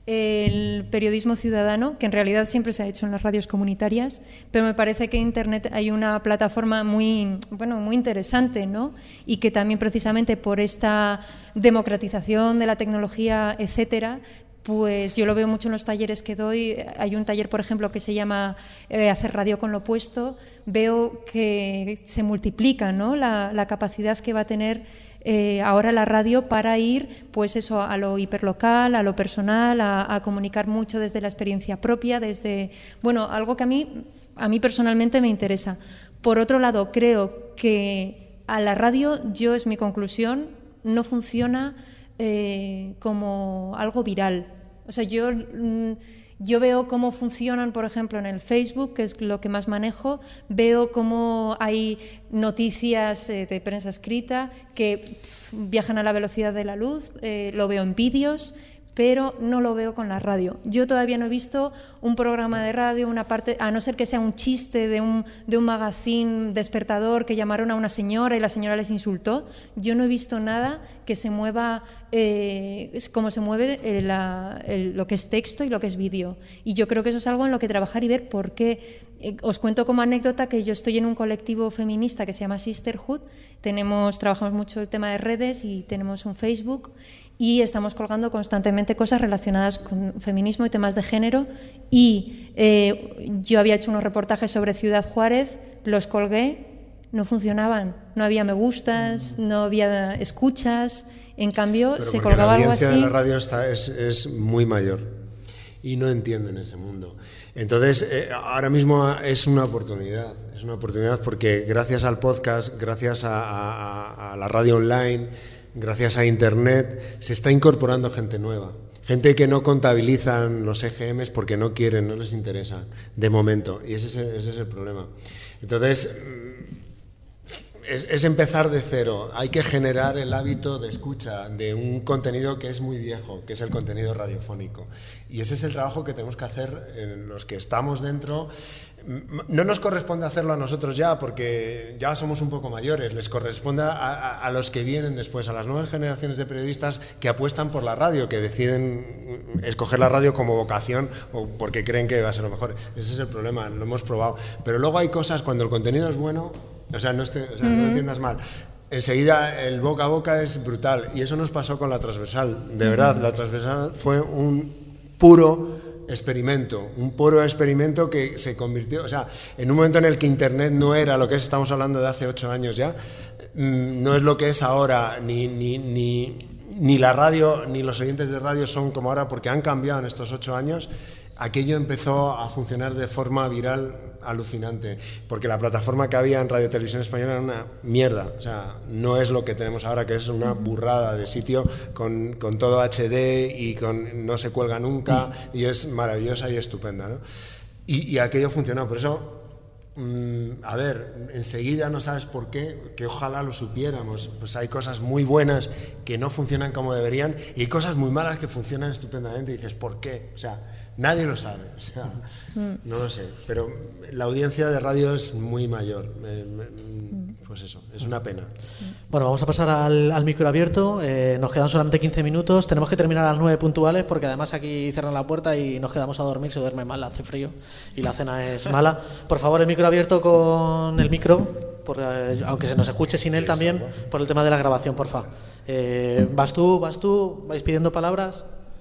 el periodismo ciudadano, que en realidad siempre se ha hecho en las radios comunitarias, pero me parece que en Internet hay una plataforma muy, bueno, muy interesante, ¿no? Y que también precisamente por esta democratización de la tecnología, etcétera, pues yo lo veo mucho en los talleres que doy. Hay un taller, por ejemplo, que se llama eh, Hacer radio con lo opuesto. Veo que se multiplica, ¿no?, la, la capacidad que va a tener eh, ahora la radio para ir, pues eso, a lo hiperlocal, a lo personal, a, a comunicar mucho desde la experiencia propia, desde, bueno, algo que a mí, a mí personalmente me interesa. Por otro lado, creo que a la radio, yo es mi conclusión, no funciona eh, como algo viral. O sea, yo, yo veo cómo funcionan, por ejemplo, en el Facebook, que es lo que más manejo, veo cómo hay noticias eh, de prensa escrita que pff, viajan a la velocidad de la luz, eh, lo veo en vídeos, pero no lo veo con la radio. Yo todavía no he visto un programa de radio, una parte, a no ser que sea un chiste de un, de un magazine despertador que llamaron a una señora y la señora les insultó. Yo no he visto nada que se mueva eh, es como se mueve el, la, el, lo que es texto y lo que es vídeo. Y yo creo que eso es algo en lo que trabajar y ver por qué. Eh, os cuento como anécdota que yo estoy en un colectivo feminista que se llama Sisterhood. Tenemos, trabajamos mucho el tema de redes y tenemos un Facebook y estamos colgando constantemente cosas relacionadas con feminismo y temas de género. Y eh, yo había hecho unos reportajes sobre Ciudad Juárez, los colgué, no funcionaban, no había me gustas, no había escuchas, en cambio Pero se colgaba algo así. La audiencia de la radio está, es, es muy mayor y no entienden ese mundo. Entonces, eh, ahora mismo es una oportunidad, es una oportunidad porque gracias al podcast, gracias a, a, a la radio online, gracias a Internet, se está incorporando gente nueva. Gente que no contabilizan los E G Ms porque no quieren, no les interesa, de momento. Y ese es el, ese es el problema. Entonces, es, es empezar de cero. Hay que generar el hábito de escucha de un contenido que es muy viejo, que es el contenido radiofónico. Y ese es el trabajo que tenemos que hacer en los que estamos dentro. No nos corresponde hacerlo a nosotros ya, porque ya somos un poco mayores. Les corresponde a, a, a los que vienen después, a las nuevas generaciones de periodistas que apuestan por la radio, que deciden escoger la radio como vocación o porque creen que va a ser lo mejor. Ese es el problema, lo hemos probado. Pero luego hay cosas, cuando el contenido es bueno, o sea, no, esté, o sea, uh-huh. no lo entiendas mal, enseguida el boca a boca es brutal. Y eso nos pasó con La Transversal. De verdad, La Transversal fue un puro experimento, un puro experimento que se convirtió, o sea, en un momento en el que Internet no era lo que es, estamos hablando de hace ocho años ya, no es lo que es ahora, ni, ni, ni, ni la radio, ni los oyentes de radio son como ahora, porque han cambiado en estos ocho años. Aquello empezó a funcionar de forma viral alucinante, porque la plataforma que había en Radio Televisión Española era una mierda, o sea, no es lo que tenemos ahora, que es una burrada de sitio con, con todo H D y con no se cuelga nunca y es maravillosa y estupenda, ¿no? Y, y aquello funcionó, por eso, mmm, a ver, enseguida no sabes por qué, que ojalá lo supiéramos, pues hay cosas muy buenas que no funcionan como deberían y hay cosas muy malas que funcionan estupendamente y dices, ¿por qué? O sea, nadie lo sabe, o sea, no lo sé, pero la audiencia de radio es muy mayor, eh, pues eso, es una pena. Bueno, vamos a pasar al, al micro abierto, eh, nos quedan solamente quince minutos, tenemos que terminar a las nueve puntuales porque además aquí cierran la puerta y nos quedamos a dormir, se duerme mal, hace frío y la cena es mala. Por favor, el micro abierto con el micro, por, eh, aunque se nos escuche sin él también, por el tema de la grabación, por favor. Eh, ¿Vas tú, vas tú? ¿Vais pidiendo palabras?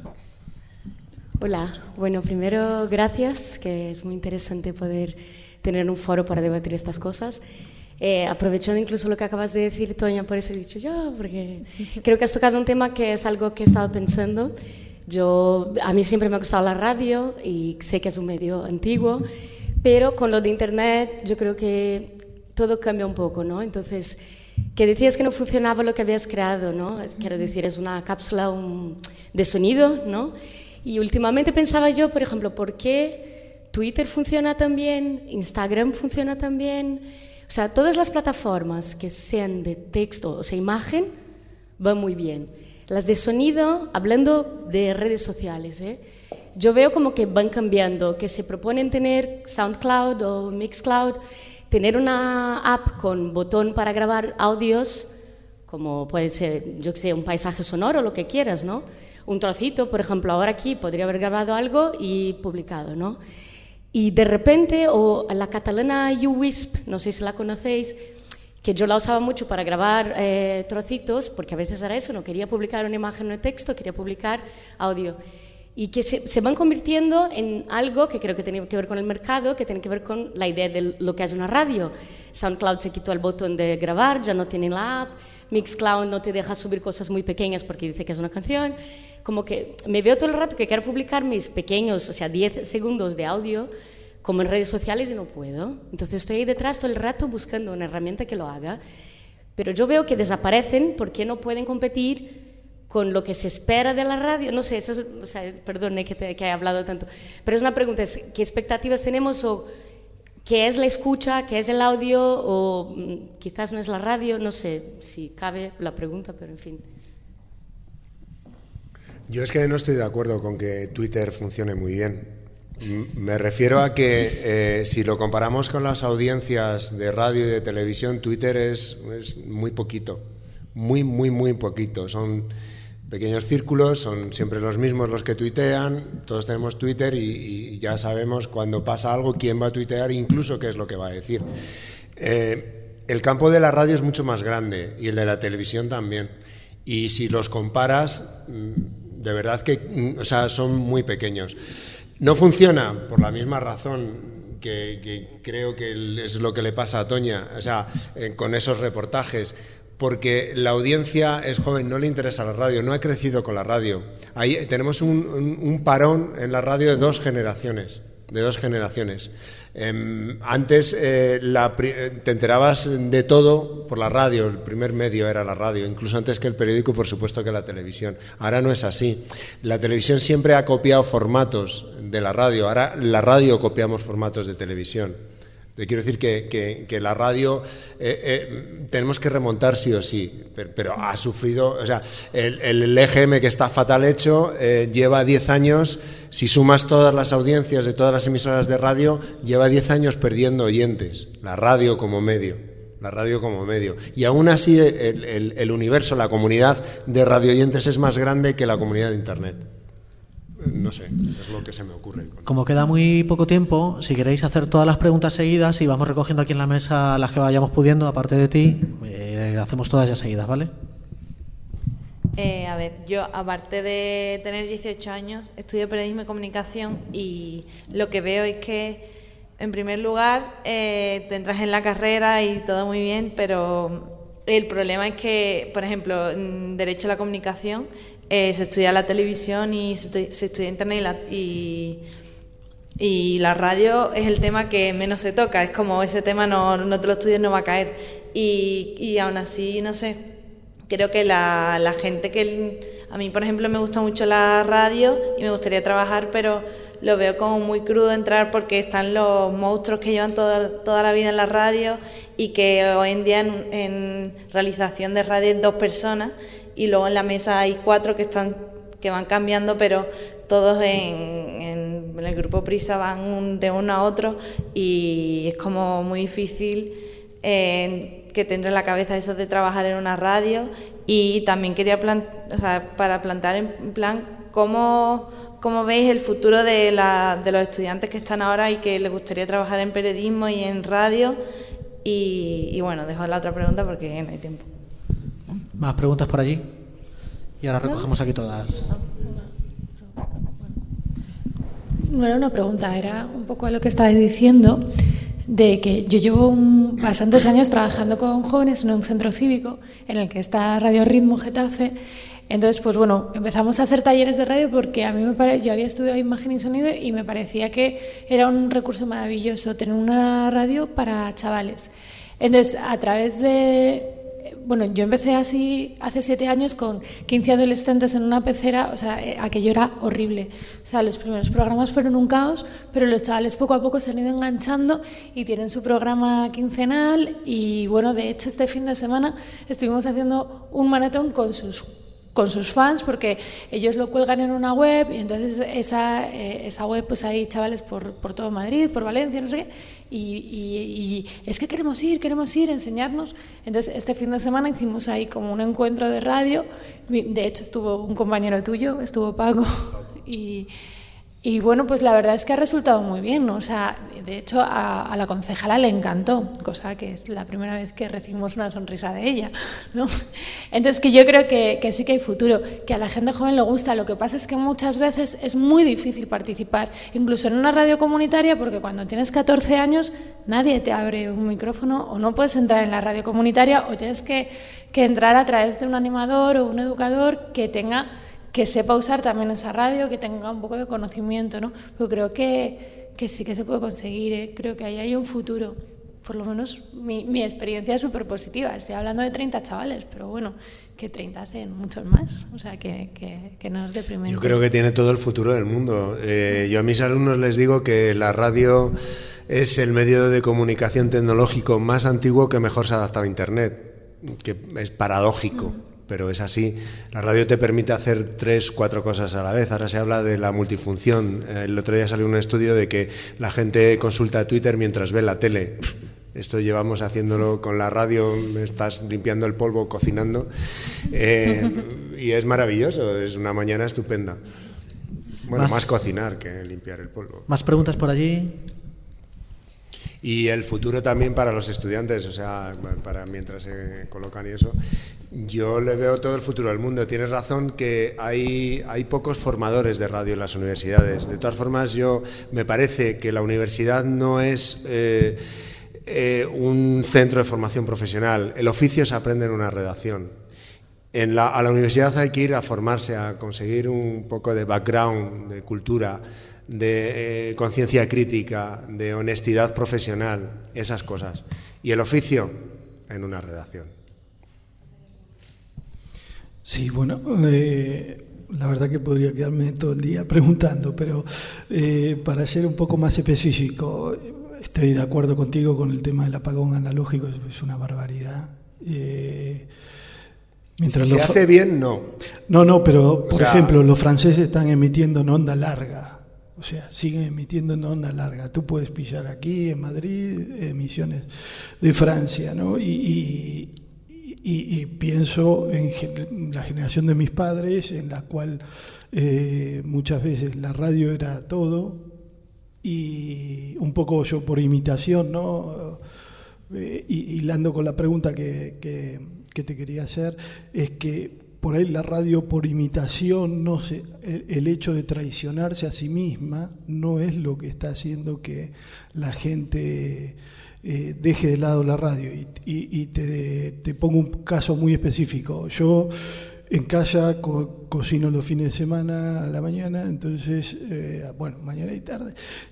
Hola, bueno, primero gracias, que es muy interesante poder tener un foro para debatir estas cosas. Eh, aprovechando incluso lo que acabas de decir, Toña, por eso he dicho yo, porque creo que has tocado un tema que es algo que he estado pensando. Yo, a mí siempre me ha gustado la radio y sé que es un medio antiguo, pero con lo de Internet yo creo que todo cambia un poco, ¿no? Entonces, que decías que no funcionaba lo que habías creado, ¿no? Quiero decir, es una cápsula un, de sonido, ¿no? Y últimamente pensaba yo, por ejemplo, ¿por qué Twitter funciona tan bien? ¿Instagram funciona tan bien? O sea, todas las plataformas que sean de texto, o sea, imagen, van muy bien. Las de sonido, hablando de redes sociales, ¿eh? Yo veo como que van cambiando, que se proponen tener SoundCloud o Mixcloud, tener una app con botón para grabar audios, como puede ser, yo que sé, un paisaje sonoro, lo que quieras, ¿no? Un trocito, por ejemplo, ahora aquí podría haber grabado algo y publicado, ¿no? Y de repente, o la catalana YouWisp, no sé si la conocéis, que yo la usaba mucho para grabar eh, trocitos, porque a veces era eso, no quería publicar una imagen o un texto, quería publicar audio. Y que se, se van convirtiendo en algo que creo que tiene que ver con el mercado, que tiene que ver con la idea de lo que es una radio. SoundCloud se quitó el botón de grabar, ya no tiene la app. Mixcloud no te deja subir cosas muy pequeñas porque dice que es una canción. Como que me veo todo el rato que quiero publicar mis pequeños, o sea, diez segundos de audio, como en redes sociales y no puedo. Entonces estoy ahí detrás todo el rato buscando una herramienta que lo haga, pero yo veo que desaparecen porque no pueden competir con lo que se espera de la radio. No sé, eso es, o sea, perdone que, te, que haya hablado tanto, pero es una pregunta, es, ¿qué expectativas tenemos o qué es la escucha, qué es el audio o mm, quizás no es la radio? No sé si cabe la pregunta, pero en fin. Yo es que no estoy de acuerdo con que Twitter funcione muy bien. Me refiero a que eh, si lo comparamos con las audiencias de radio y de televisión, Twitter es, es muy poquito, muy, muy, muy poquito. Son pequeños círculos, son siempre los mismos los que tuitean, todos tenemos Twitter y, y ya sabemos cuando pasa algo quién va a tuitear e incluso qué es lo que va a decir. Eh, el campo de la radio es mucho más grande y el de la televisión también. Y si los comparas, de verdad que o sea, son muy pequeños. No funciona por la misma razón que, que creo que es lo que le pasa a Toña, o sea, eh, con esos reportajes, porque la audiencia es joven, no le interesa la radio, no ha crecido con la radio. Ahí tenemos un, un, un parón en la radio de dos generaciones, de dos generaciones. Eh, antes eh, la, te enterabas de todo por la radio, el primer medio era la radio, incluso antes que el periódico, por supuesto que la televisión. Ahora no es así. La televisión siempre ha copiado formatos de la radio, ahora la radio copiamos formatos de televisión. Te quiero decir que, que, que la radio eh, eh, tenemos que remontar sí o sí, pero, pero ha sufrido, o sea, el, el E G M que está fatal hecho eh, lleva diez años, si sumas todas las audiencias de todas las emisoras de radio, lleva diez años perdiendo oyentes, la radio como medio, la radio como medio. Y aún así el, el, el universo, la comunidad de radio oyentes es más grande que la comunidad de Internet. No sé, es lo que se me ocurre. Como queda muy poco tiempo, si queréis hacer todas las preguntas seguidas y vamos recogiendo aquí en la mesa las que vayamos pudiendo, aparte de ti, eh, hacemos todas ya seguidas, ¿vale? Eh, a ver, yo aparte de tener dieciocho años, estudio periodismo y comunicación y lo que veo es que, en primer lugar, eh, te entras en la carrera y todo muy bien, pero el problema es que, por ejemplo, en Derecho a la Comunicación, Eh, se estudia la televisión y se, se estudia internet y la, y, y la radio es el tema que menos se toca, es como ese tema no, no te lo estudias, no va a caer y, y aún así, no sé, creo que la, la gente que, a mí por ejemplo me gusta mucho la radio y me gustaría trabajar, pero lo veo como muy crudo entrar porque están los monstruos que llevan toda, toda la vida en la radio y que hoy en día en, en realización de radio hay dos personas y luego en la mesa hay cuatro que están que van cambiando, pero todos en, en, en el grupo Prisa van un, de uno a otro y es como muy difícil eh, que te entre en la cabeza eso de trabajar en una radio. Y también quería plan, o sea, para plantear en plan cómo, cómo veis el futuro de, la, de los estudiantes que están ahora y que les gustaría trabajar en periodismo y en radio. Y, y bueno, dejo la otra pregunta porque no hay tiempo. Más preguntas por allí. Y ahora recogemos aquí todas. No era una pregunta, era un poco a lo que estabais diciendo, de que yo llevo un, bastantes años trabajando con jóvenes en un centro cívico en el que está Radio Ritmo Getafe. Entonces, pues bueno, empezamos a hacer talleres de radio porque a mí me pare... yo había estudiado imagen y sonido y me parecía que era un recurso maravilloso tener una radio para chavales. Entonces, a través de... Bueno, yo empecé así hace siete años con quince adolescentes en una pecera, o sea, aquello era horrible. O sea, los primeros programas fueron un caos, pero los chavales poco a poco se han ido enganchando y tienen su programa quincenal y, bueno, de hecho, este fin de semana estuvimos haciendo un maratón con sus con sus fans, porque ellos lo cuelgan en una web y entonces esa, eh, esa web, pues hay chavales por, por todo Madrid, por Valencia, no sé qué, y, y, y es que queremos ir, queremos ir, enseñarnos. Entonces este fin de semana hicimos ahí como un encuentro de radio, de hecho estuvo un compañero tuyo, estuvo Paco, y... Y bueno, pues la verdad es que ha resultado muy bien, ¿no? O sea, de hecho a, a la concejala le encantó, cosa que es la primera vez que recibimos una sonrisa de ella, ¿no? Entonces que yo creo que, que sí que hay futuro, que a la gente joven le gusta. Lo que pasa es que muchas veces es muy difícil participar, incluso en una radio comunitaria, porque cuando tienes catorce años nadie te abre un micrófono o no puedes entrar en la radio comunitaria o tienes que, que entrar a través de un animador o un educador que tenga... que sepa usar también esa radio, que tenga un poco de conocimiento, ¿no? Pero creo que, que sí que se puede conseguir, ¿eh? Creo que ahí hay un futuro. por lo menos mi, mi experiencia es súper positiva. Estoy hablando de treinta chavales, pero bueno, que treinta hacen muchos más, o sea, que, que, que no es deprimente. Yo creo que tiene todo el futuro del mundo. Eh, yo a mis alumnos les digo que la radio es el medio de comunicación tecnológico más antiguo que mejor se ha adaptado a Internet, que es paradójico. Mm. Pero es así. La radio te permite hacer tres, cuatro cosas a la vez. Ahora se habla de la multifunción. El otro día salió un estudio de que la gente consulta Twitter mientras ve la tele. Esto llevamos haciéndolo con la radio, estás limpiando el polvo, cocinando. Eh, y es maravilloso, es una mañana estupenda. Bueno, más, más cocinar que limpiar el polvo. ¿Más preguntas por allí? Y el futuro también para los estudiantes, o sea, para mientras se colocan y eso. Yo le veo todo el futuro del mundo. Tienes razón que hay, hay pocos formadores de radio en las universidades. De todas formas, yo me parece que la universidad no es eh, eh, un centro de formación profesional. El oficio se aprende en una redacción. En la, a la universidad hay que ir a formarse, a conseguir un poco de background, de cultura, de eh, conciencia crítica, de honestidad profesional, esas cosas. Y el oficio en una redacción. Sí, bueno, eh, la verdad que podría quedarme todo el día preguntando, pero eh, para ser un poco más específico, estoy de acuerdo contigo con el tema del apagón analógico, es una barbaridad. Eh, mientras si se hace bien, no. No, no, pero por o sea, ejemplo, los franceses están emitiendo en onda larga. O sea, siguen emitiendo en onda larga. Tú puedes pillar aquí en Madrid emisiones de Francia, ¿no? Y, y, y, y pienso en la generación de mis padres, en la cual eh, muchas veces la radio era todo, y un poco yo por imitación, ¿no? Eh, hilando con la pregunta que, que, que te quería hacer, es que por ahí la radio por imitación, no sé, el, el hecho de traicionarse a sí misma no es lo que está haciendo que la gente eh, deje de lado la radio. Y, y, y te, te pongo un caso muy específico. Yo en casa co cocino los fines de semana a la mañana, entonces, eh, bueno, mañana y tarde.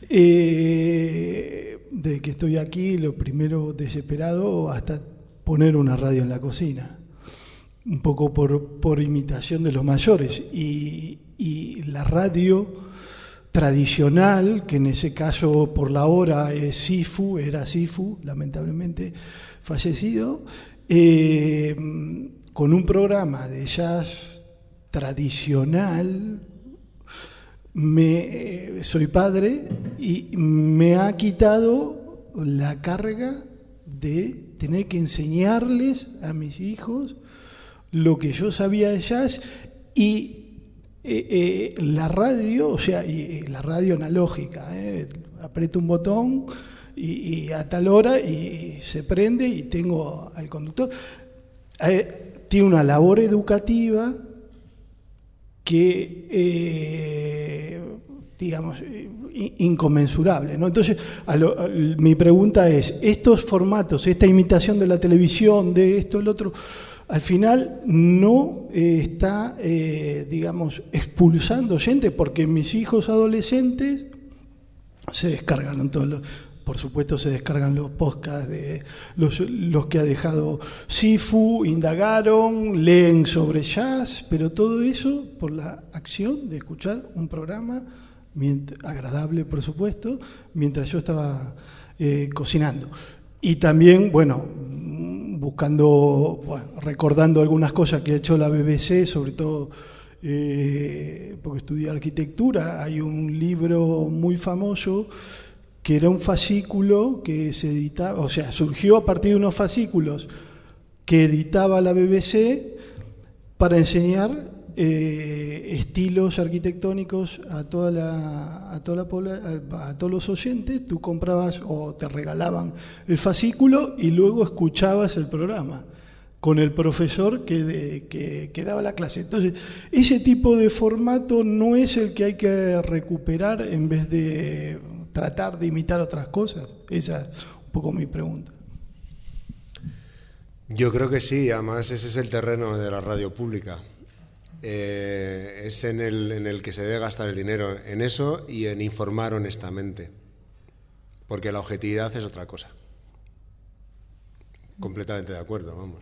Eh, de que estoy aquí, lo primero desesperado hasta poner una radio en la cocina. Un poco por, por imitación de los mayores, y, y la radio tradicional, que en ese caso por la hora es Sifu, era Sifu, lamentablemente fallecido, eh, con un programa de jazz tradicional, me, eh, soy padre y me ha quitado la carga de tener que enseñarles a mis hijos lo que yo sabía de jazz, y eh, eh, la radio, o sea, y, y la radio analógica, eh, aprieto un botón y, y a tal hora y, y se prende y tengo al conductor. Eh, tiene una labor educativa que, eh, digamos, inconmensurable, ¿no? Entonces, a lo, a, mi pregunta es, estos formatos, esta imitación de la televisión, de esto, el otro, al final no eh, está, eh, digamos, expulsando gente, porque mis hijos adolescentes se descargan todos los, por supuesto se descargan los podcasts de los, los que ha dejado Sifu, indagaron, leen sobre jazz, pero todo eso por la acción de escuchar un programa agradable, por supuesto, mientras yo estaba eh, cocinando. Y también, bueno, buscando, bueno, recordando algunas cosas que ha hecho la B B C, sobre todo eh, porque estudié arquitectura. Hay un libro muy famoso que era un fascículo que se editaba, o sea, surgió a partir de unos fascículos que editaba la B B C para enseñar eh, estilos arquitectónicos a toda la, a toda la pobla, a, a todos los oyentes. Tú comprabas o te regalaban el fascículo y luego escuchabas el programa con el profesor que, de, que, que daba la clase. Entonces, ese tipo de formato no es el que hay que recuperar en vez de tratar de imitar otras cosas. Esa es un poco mi pregunta. Yo creo que sí, además ese es el terreno de la radio pública. Eh, es en el, en el que se debe gastar el dinero, en eso y en informar honestamente, porque la objetividad es otra cosa. completamente de acuerdo, vamos.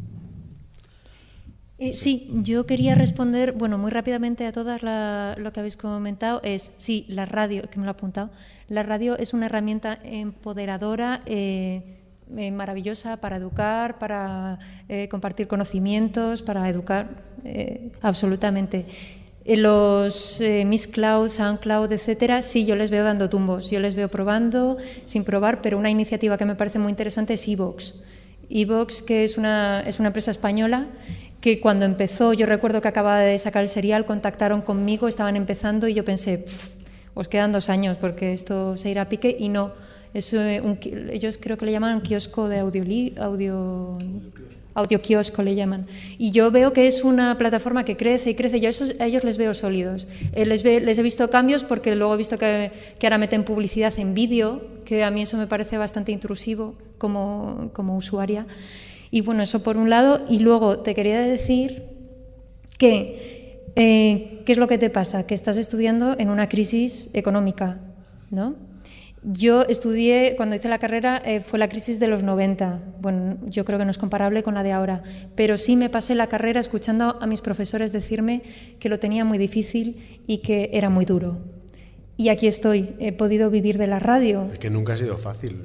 Eh, sí, yo quería responder, bueno, muy rápidamente a todas la, lo que habéis comentado. Es, sí, la radio, que me lo he apuntado, la radio es una herramienta empoderadora, eh, eh, maravillosa para educar, para eh, compartir conocimientos, para educar, eh, absolutamente. Eh, los eh, Miss Cloud, SoundCloud, etcétera, sí, yo les veo dando tumbos, yo les veo probando, sin probar, pero una iniciativa que me parece muy interesante es iVoox. iVoox, que es una, es una empresa española, que cuando empezó, yo recuerdo que acababa de sacar el serial, contactaron conmigo, estaban empezando y yo pensé, os quedan dos años porque esto se irá a pique, y no. Es un, ellos creo que le llaman kiosco de audio, audio, audio kiosco le llaman. Y yo veo que es una plataforma que crece y crece. Yo a, esos, a ellos les veo sólidos. Eh, les, ve, les he visto cambios porque luego he visto que, que ahora meten publicidad en vídeo, que a mí eso me parece bastante intrusivo como, como usuaria. Y bueno, eso por un lado. Y luego te quería decir que, eh, ¿qué es lo que te pasa? Que estás estudiando en una crisis económica, ¿no? Yo estudié, cuando hice la carrera, eh, fue la crisis de los noventa. Bueno, yo creo que no es comparable con la de ahora. Pero sí me pasé la carrera escuchando a mis profesores decirme que lo tenía muy difícil y que era muy duro. Y aquí estoy, he podido vivir de la radio. Es que nunca ha sido fácil.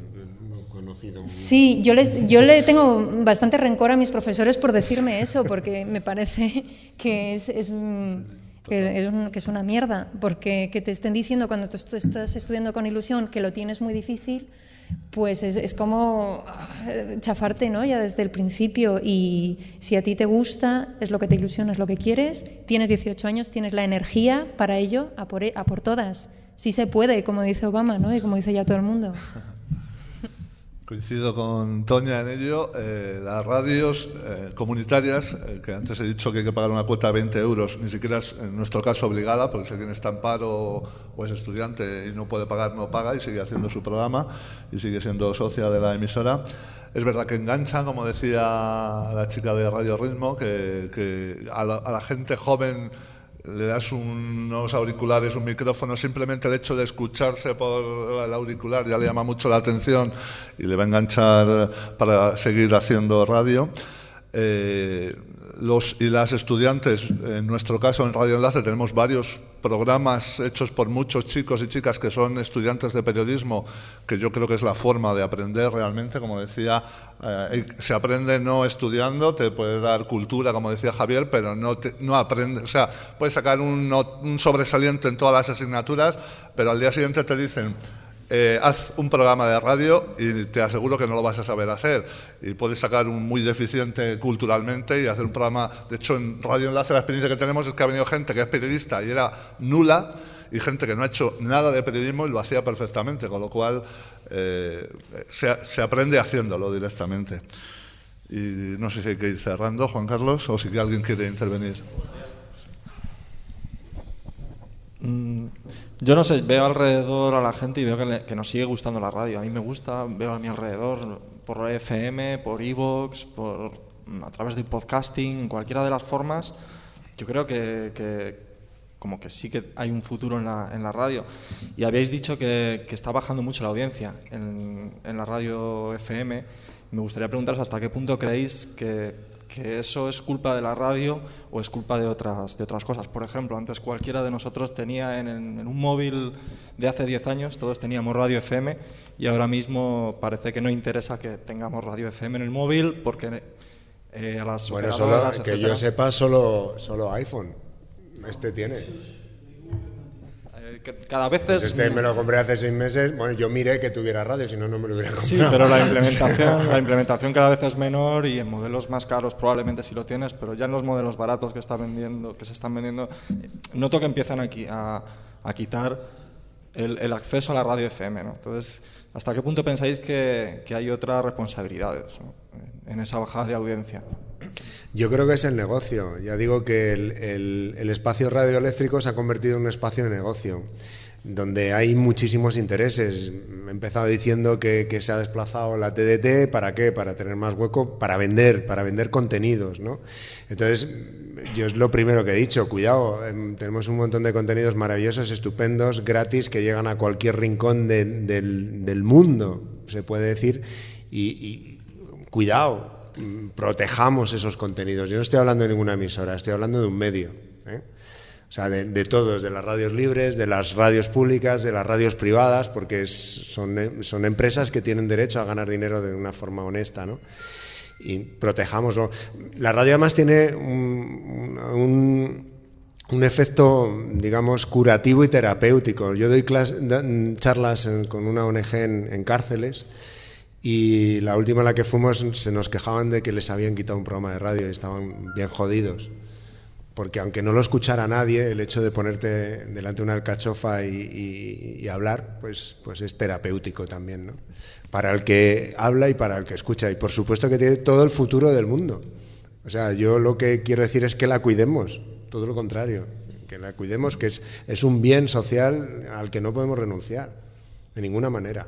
Sí, yo le, yo le tengo bastante rencor a mis profesores por decirme eso, porque me parece que es, es, que es, un, que es una mierda, porque que te estén diciendo cuando tú estás estudiando con ilusión que lo tienes muy difícil, pues es, es como chafarte, ¿no? Ya desde el principio. Y si a ti te gusta, es lo que te ilusiona, es lo que quieres, tienes dieciocho años, tienes la energía para ello, a por, a por todas. Sí se puede, como dice Obama, ¿no? Y como dice ya todo el mundo. Coincido con Toña en ello. Eh, las radios eh, comunitarias, eh, que antes he dicho que hay que pagar una cuota de veinte euros, ni siquiera es en nuestro caso obligada, porque si alguien está en paro o es estudiante y no puede pagar, no paga y sigue haciendo su programa y sigue siendo socia de la emisora. Es verdad que enganchan, como decía la chica de Radio Ritmo, que, que a, la, a la gente joven le das unos auriculares, un micrófono, simplemente el hecho de escucharse por el auricular ya le llama mucho la atención y le va a enganchar para seguir haciendo radio. Eh, los y las estudiantes, en nuestro caso en Radio Enlace tenemos varios programas hechos por muchos chicos y chicas que son estudiantes de periodismo, que yo creo que es la forma de aprender realmente. Como decía, eh, se aprende no estudiando, te puede dar cultura, como decía Javier, pero no, te, no aprende, o sea, puedes sacar un, un sobresaliente en todas las asignaturas, pero al día siguiente te dicen, Eh, haz un programa de radio y te aseguro que no lo vas a saber hacer, y puedes sacar un muy deficiente culturalmente y hacer un programa. De hecho, en Radio Enlace la experiencia que tenemos es que ha venido gente que es periodista y era nula, y gente que no ha hecho nada de periodismo y lo hacía perfectamente, con lo cual eh, se, se aprende haciéndolo directamente. Y no sé si hay que ir cerrando, Juan Carlos, o si alguien quiere intervenir. Yo no sé, veo alrededor a la gente y veo que, le, que nos sigue gustando la radio. A mí me gusta, veo a mi alrededor por F M, por iVoox, por, a través del podcasting, cualquiera de las formas. Yo creo que, que como que sí que hay un futuro en la, en la radio. Y habéis dicho que, que está bajando mucho la audiencia en, en la radio F M. Me gustaría preguntaros hasta qué punto creéis que... que eso es culpa de la radio o es culpa de otras, de otras cosas. Por ejemplo, antes cualquiera de nosotros tenía en, en un móvil de hace diez años, todos teníamos radio F M, y ahora mismo parece que no interesa que tengamos radio F M en el móvil porque eh, a las bueno, operadoras, solo, que etcétera, yo sepa, solo, solo iPhone. Este tiene. Cada vez es... Pues este me lo compré hace seis meses. Bueno, yo miré que tuviera radio, si no, no me lo hubiera comprado. Sí, pero la implementación, la implementación cada vez es menor, y en modelos más caros probablemente sí lo tienes, pero ya en los modelos baratos que, está vendiendo, que se están vendiendo, noto que empiezan aquí a, a quitar el, el acceso a la radio F M, ¿no? Entonces, ¿hasta qué punto pensáis que, que hay otras responsabilidades, ¿no?, en esa bajada de audiencia? Yo creo que es el negocio. Ya digo que el, el, el espacio radioeléctrico se ha convertido en un espacio de negocio, donde hay muchísimos intereses. He empezado diciendo que, que se ha desplazado la T D T, ¿para qué? Para tener más hueco, para vender, para vender contenidos, ¿no? Entonces, yo es lo primero que he dicho, cuidado, eh, tenemos un montón de contenidos maravillosos, estupendos, gratis, que llegan a cualquier rincón de, del, del mundo, se puede decir, y... y cuidado, protejamos esos contenidos. Yo no estoy hablando de ninguna emisora, estoy hablando de un medio, ¿eh? O sea, de, de todos, de las radios libres, de las radios públicas, de las radios privadas, porque es, son, son empresas que tienen derecho a ganar dinero de una forma honesta, ¿no? Y protejámoslo. La radio además tiene un, un, un efecto, digamos, curativo y terapéutico. Yo doy clase, charlas en, con una O N G en, en cárceles, y la última a la que fuimos se nos quejaban de que les habían quitado un programa de radio y estaban bien jodidos. Porque aunque no lo escuchara nadie, el hecho de ponerte delante de una alcachofa y, y, y hablar, pues, pues es terapéutico también, ¿no? Para el que habla y para el que escucha. Y por supuesto que tiene todo el futuro del mundo. O sea, yo lo que quiero decir es que la cuidemos, todo lo contrario, que la cuidemos, que es, es un bien social al que no podemos renunciar, de ninguna manera.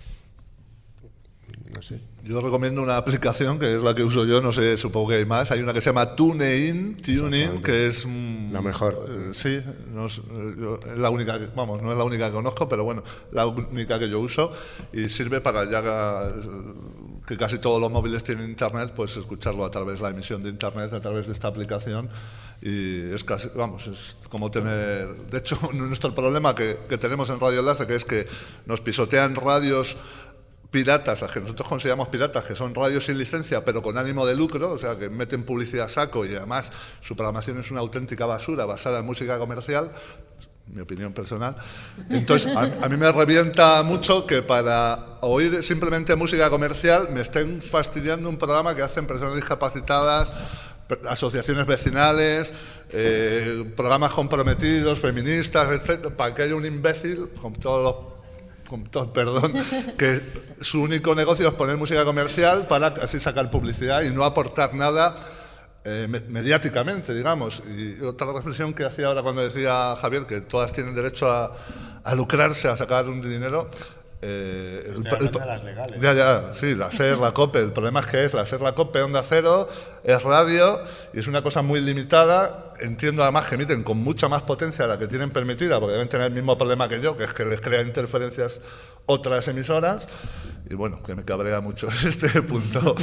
No sé. Yo recomiendo una aplicación que es la que uso yo, no sé, supongo que hay más. Hay una que se llama TuneIn, TuneIn, que es la mejor. Eh, sí, no es, yo, es la única, que, vamos, no es la única que conozco, pero bueno, la única que yo uso, y sirve para ya que casi todos los móviles tienen internet, pues escucharlo a través de la emisión de internet, a través de esta aplicación. Y es casi, vamos, es como tener... De hecho, nuestro problema que, que tenemos en Radio Enlace, que es que nos pisotean radios piratas, las que nosotros consideramos piratas, que son radios sin licencia, pero con ánimo de lucro, o sea, que meten publicidad a saco, y además su programación es una auténtica basura basada en música comercial, mi opinión personal. Entonces, a, a mí me revienta mucho que para oír simplemente música comercial me estén fastidiando un programa que hacen personas discapacitadas, asociaciones vecinales, eh, programas comprometidos, feministas, etcétera, para que haya un imbécil con todos los con todo, perdón, que su único negocio es poner música comercial para así sacar publicidad y no aportar nada eh, mediáticamente, digamos. Y otra reflexión que hacía ahora cuando decía Javier que todas tienen derecho a, a lucrarse, a sacar un dinero. Eh, Estoy el, hablando el, de las legales. Ya, ya, sí, la SER, la COPE. El problema es que es la SER, la COPE, Onda Cero, es radio y es una cosa muy limitada. Entiendo además que emiten con mucha más potencia de la que tienen permitida, porque deben tener el mismo problema que yo, que es que les crean interferencias otras emisoras. Y bueno, que me cabrea mucho este punto.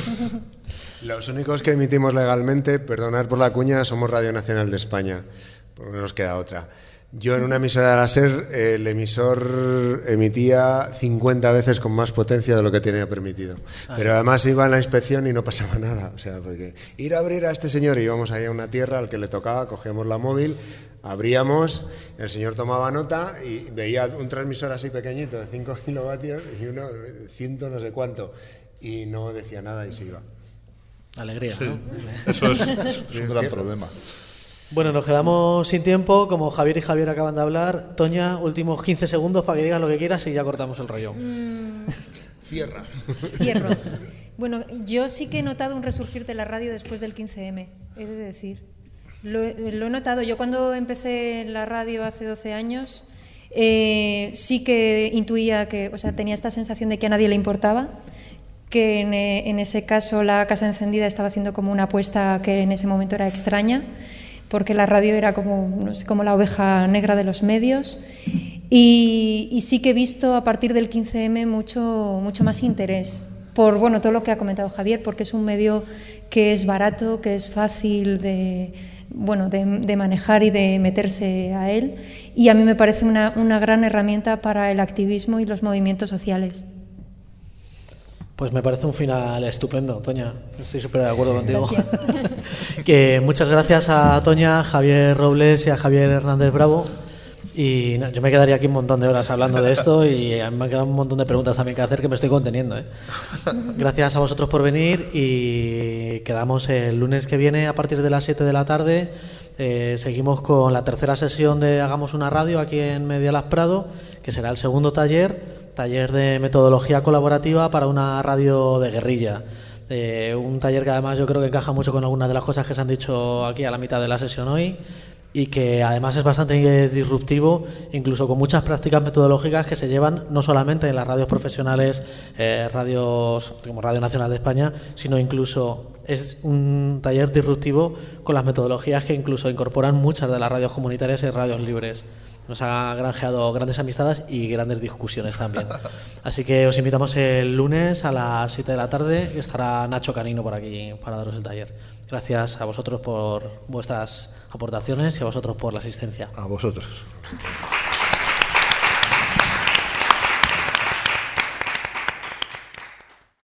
Los únicos que emitimos legalmente, perdonad por la cuña, somos Radio Nacional de España, porque no nos queda otra. Yo en una emisora de la SER, el emisor emitía cincuenta veces con más potencia de lo que tenía permitido. Pero además iba en la inspección y no pasaba nada. O sea, porque ir a abrir a este señor, y íbamos ahí a una tierra al que le tocaba, cogíamos la móvil, abríamos, el señor tomaba nota y veía un transmisor así pequeñito de cinco kilovatios y uno de ciento no sé cuánto, y no decía nada y se iba. Alegría, sí, ¿no? Eso es, es un gran problema. Bueno, nos quedamos sin tiempo, como Javier y Javier acaban de hablar. Toña, últimos quince segundos para que digas lo que quieras y ya cortamos el rollo. Mm. Cierra. Cierro. Bueno, yo sí que he notado un resurgir de la radio después del quince eme, he de decir. Lo, lo he notado. Yo cuando empecé en la radio hace doce años, eh, sí que intuía que, o sea, tenía esta sensación de que a nadie le importaba, que en, en ese caso la Casa Encendida estaba haciendo como una apuesta que en ese momento era extraña, porque la radio era como, no sé, como la oveja negra de los medios, y, y sí que he visto a partir del quince eme mucho, mucho más interés por bueno, todo lo que ha comentado Javier, porque es un medio que es barato, que es fácil de, bueno, de, de manejar y de meterse a él, y a mí me parece una, una gran herramienta para el activismo y los movimientos sociales. Pues me parece un final estupendo, Toña. Estoy súper de acuerdo contigo. Que muchas gracias a Toña, Javier Robles y a Javier Hernández Bravo. Y no, yo me quedaría aquí un montón de horas hablando de esto, y a mí me han quedado un montón de preguntas también que hacer, que me estoy conteniendo, ¿eh? Gracias a vosotros por venir, y quedamos el lunes que viene a partir de las siete de la tarde. Eh, seguimos con la tercera sesión de Hagamos una Radio aquí en Medialas Prado, que será el segundo taller. Taller de metodología colaborativa para una radio de guerrilla. Eh, un taller que además yo creo que encaja mucho con algunas de las cosas que se han dicho aquí a la mitad de la sesión hoy, y que además es bastante disruptivo, incluso con muchas prácticas metodológicas que se llevan no solamente en las radios profesionales, eh, radios como Radio Nacional de España, sino incluso es un taller disruptivo con las metodologías que incluso incorporan muchas de las radios comunitarias y radios libres. nos ha granjeado grandes amistades y grandes discusiones también. Así que os invitamos el lunes a las siete de la tarde, estará Nacho Canino por aquí para daros el taller. Gracias a vosotros por vuestras aportaciones y a vosotros por la asistencia. A vosotros.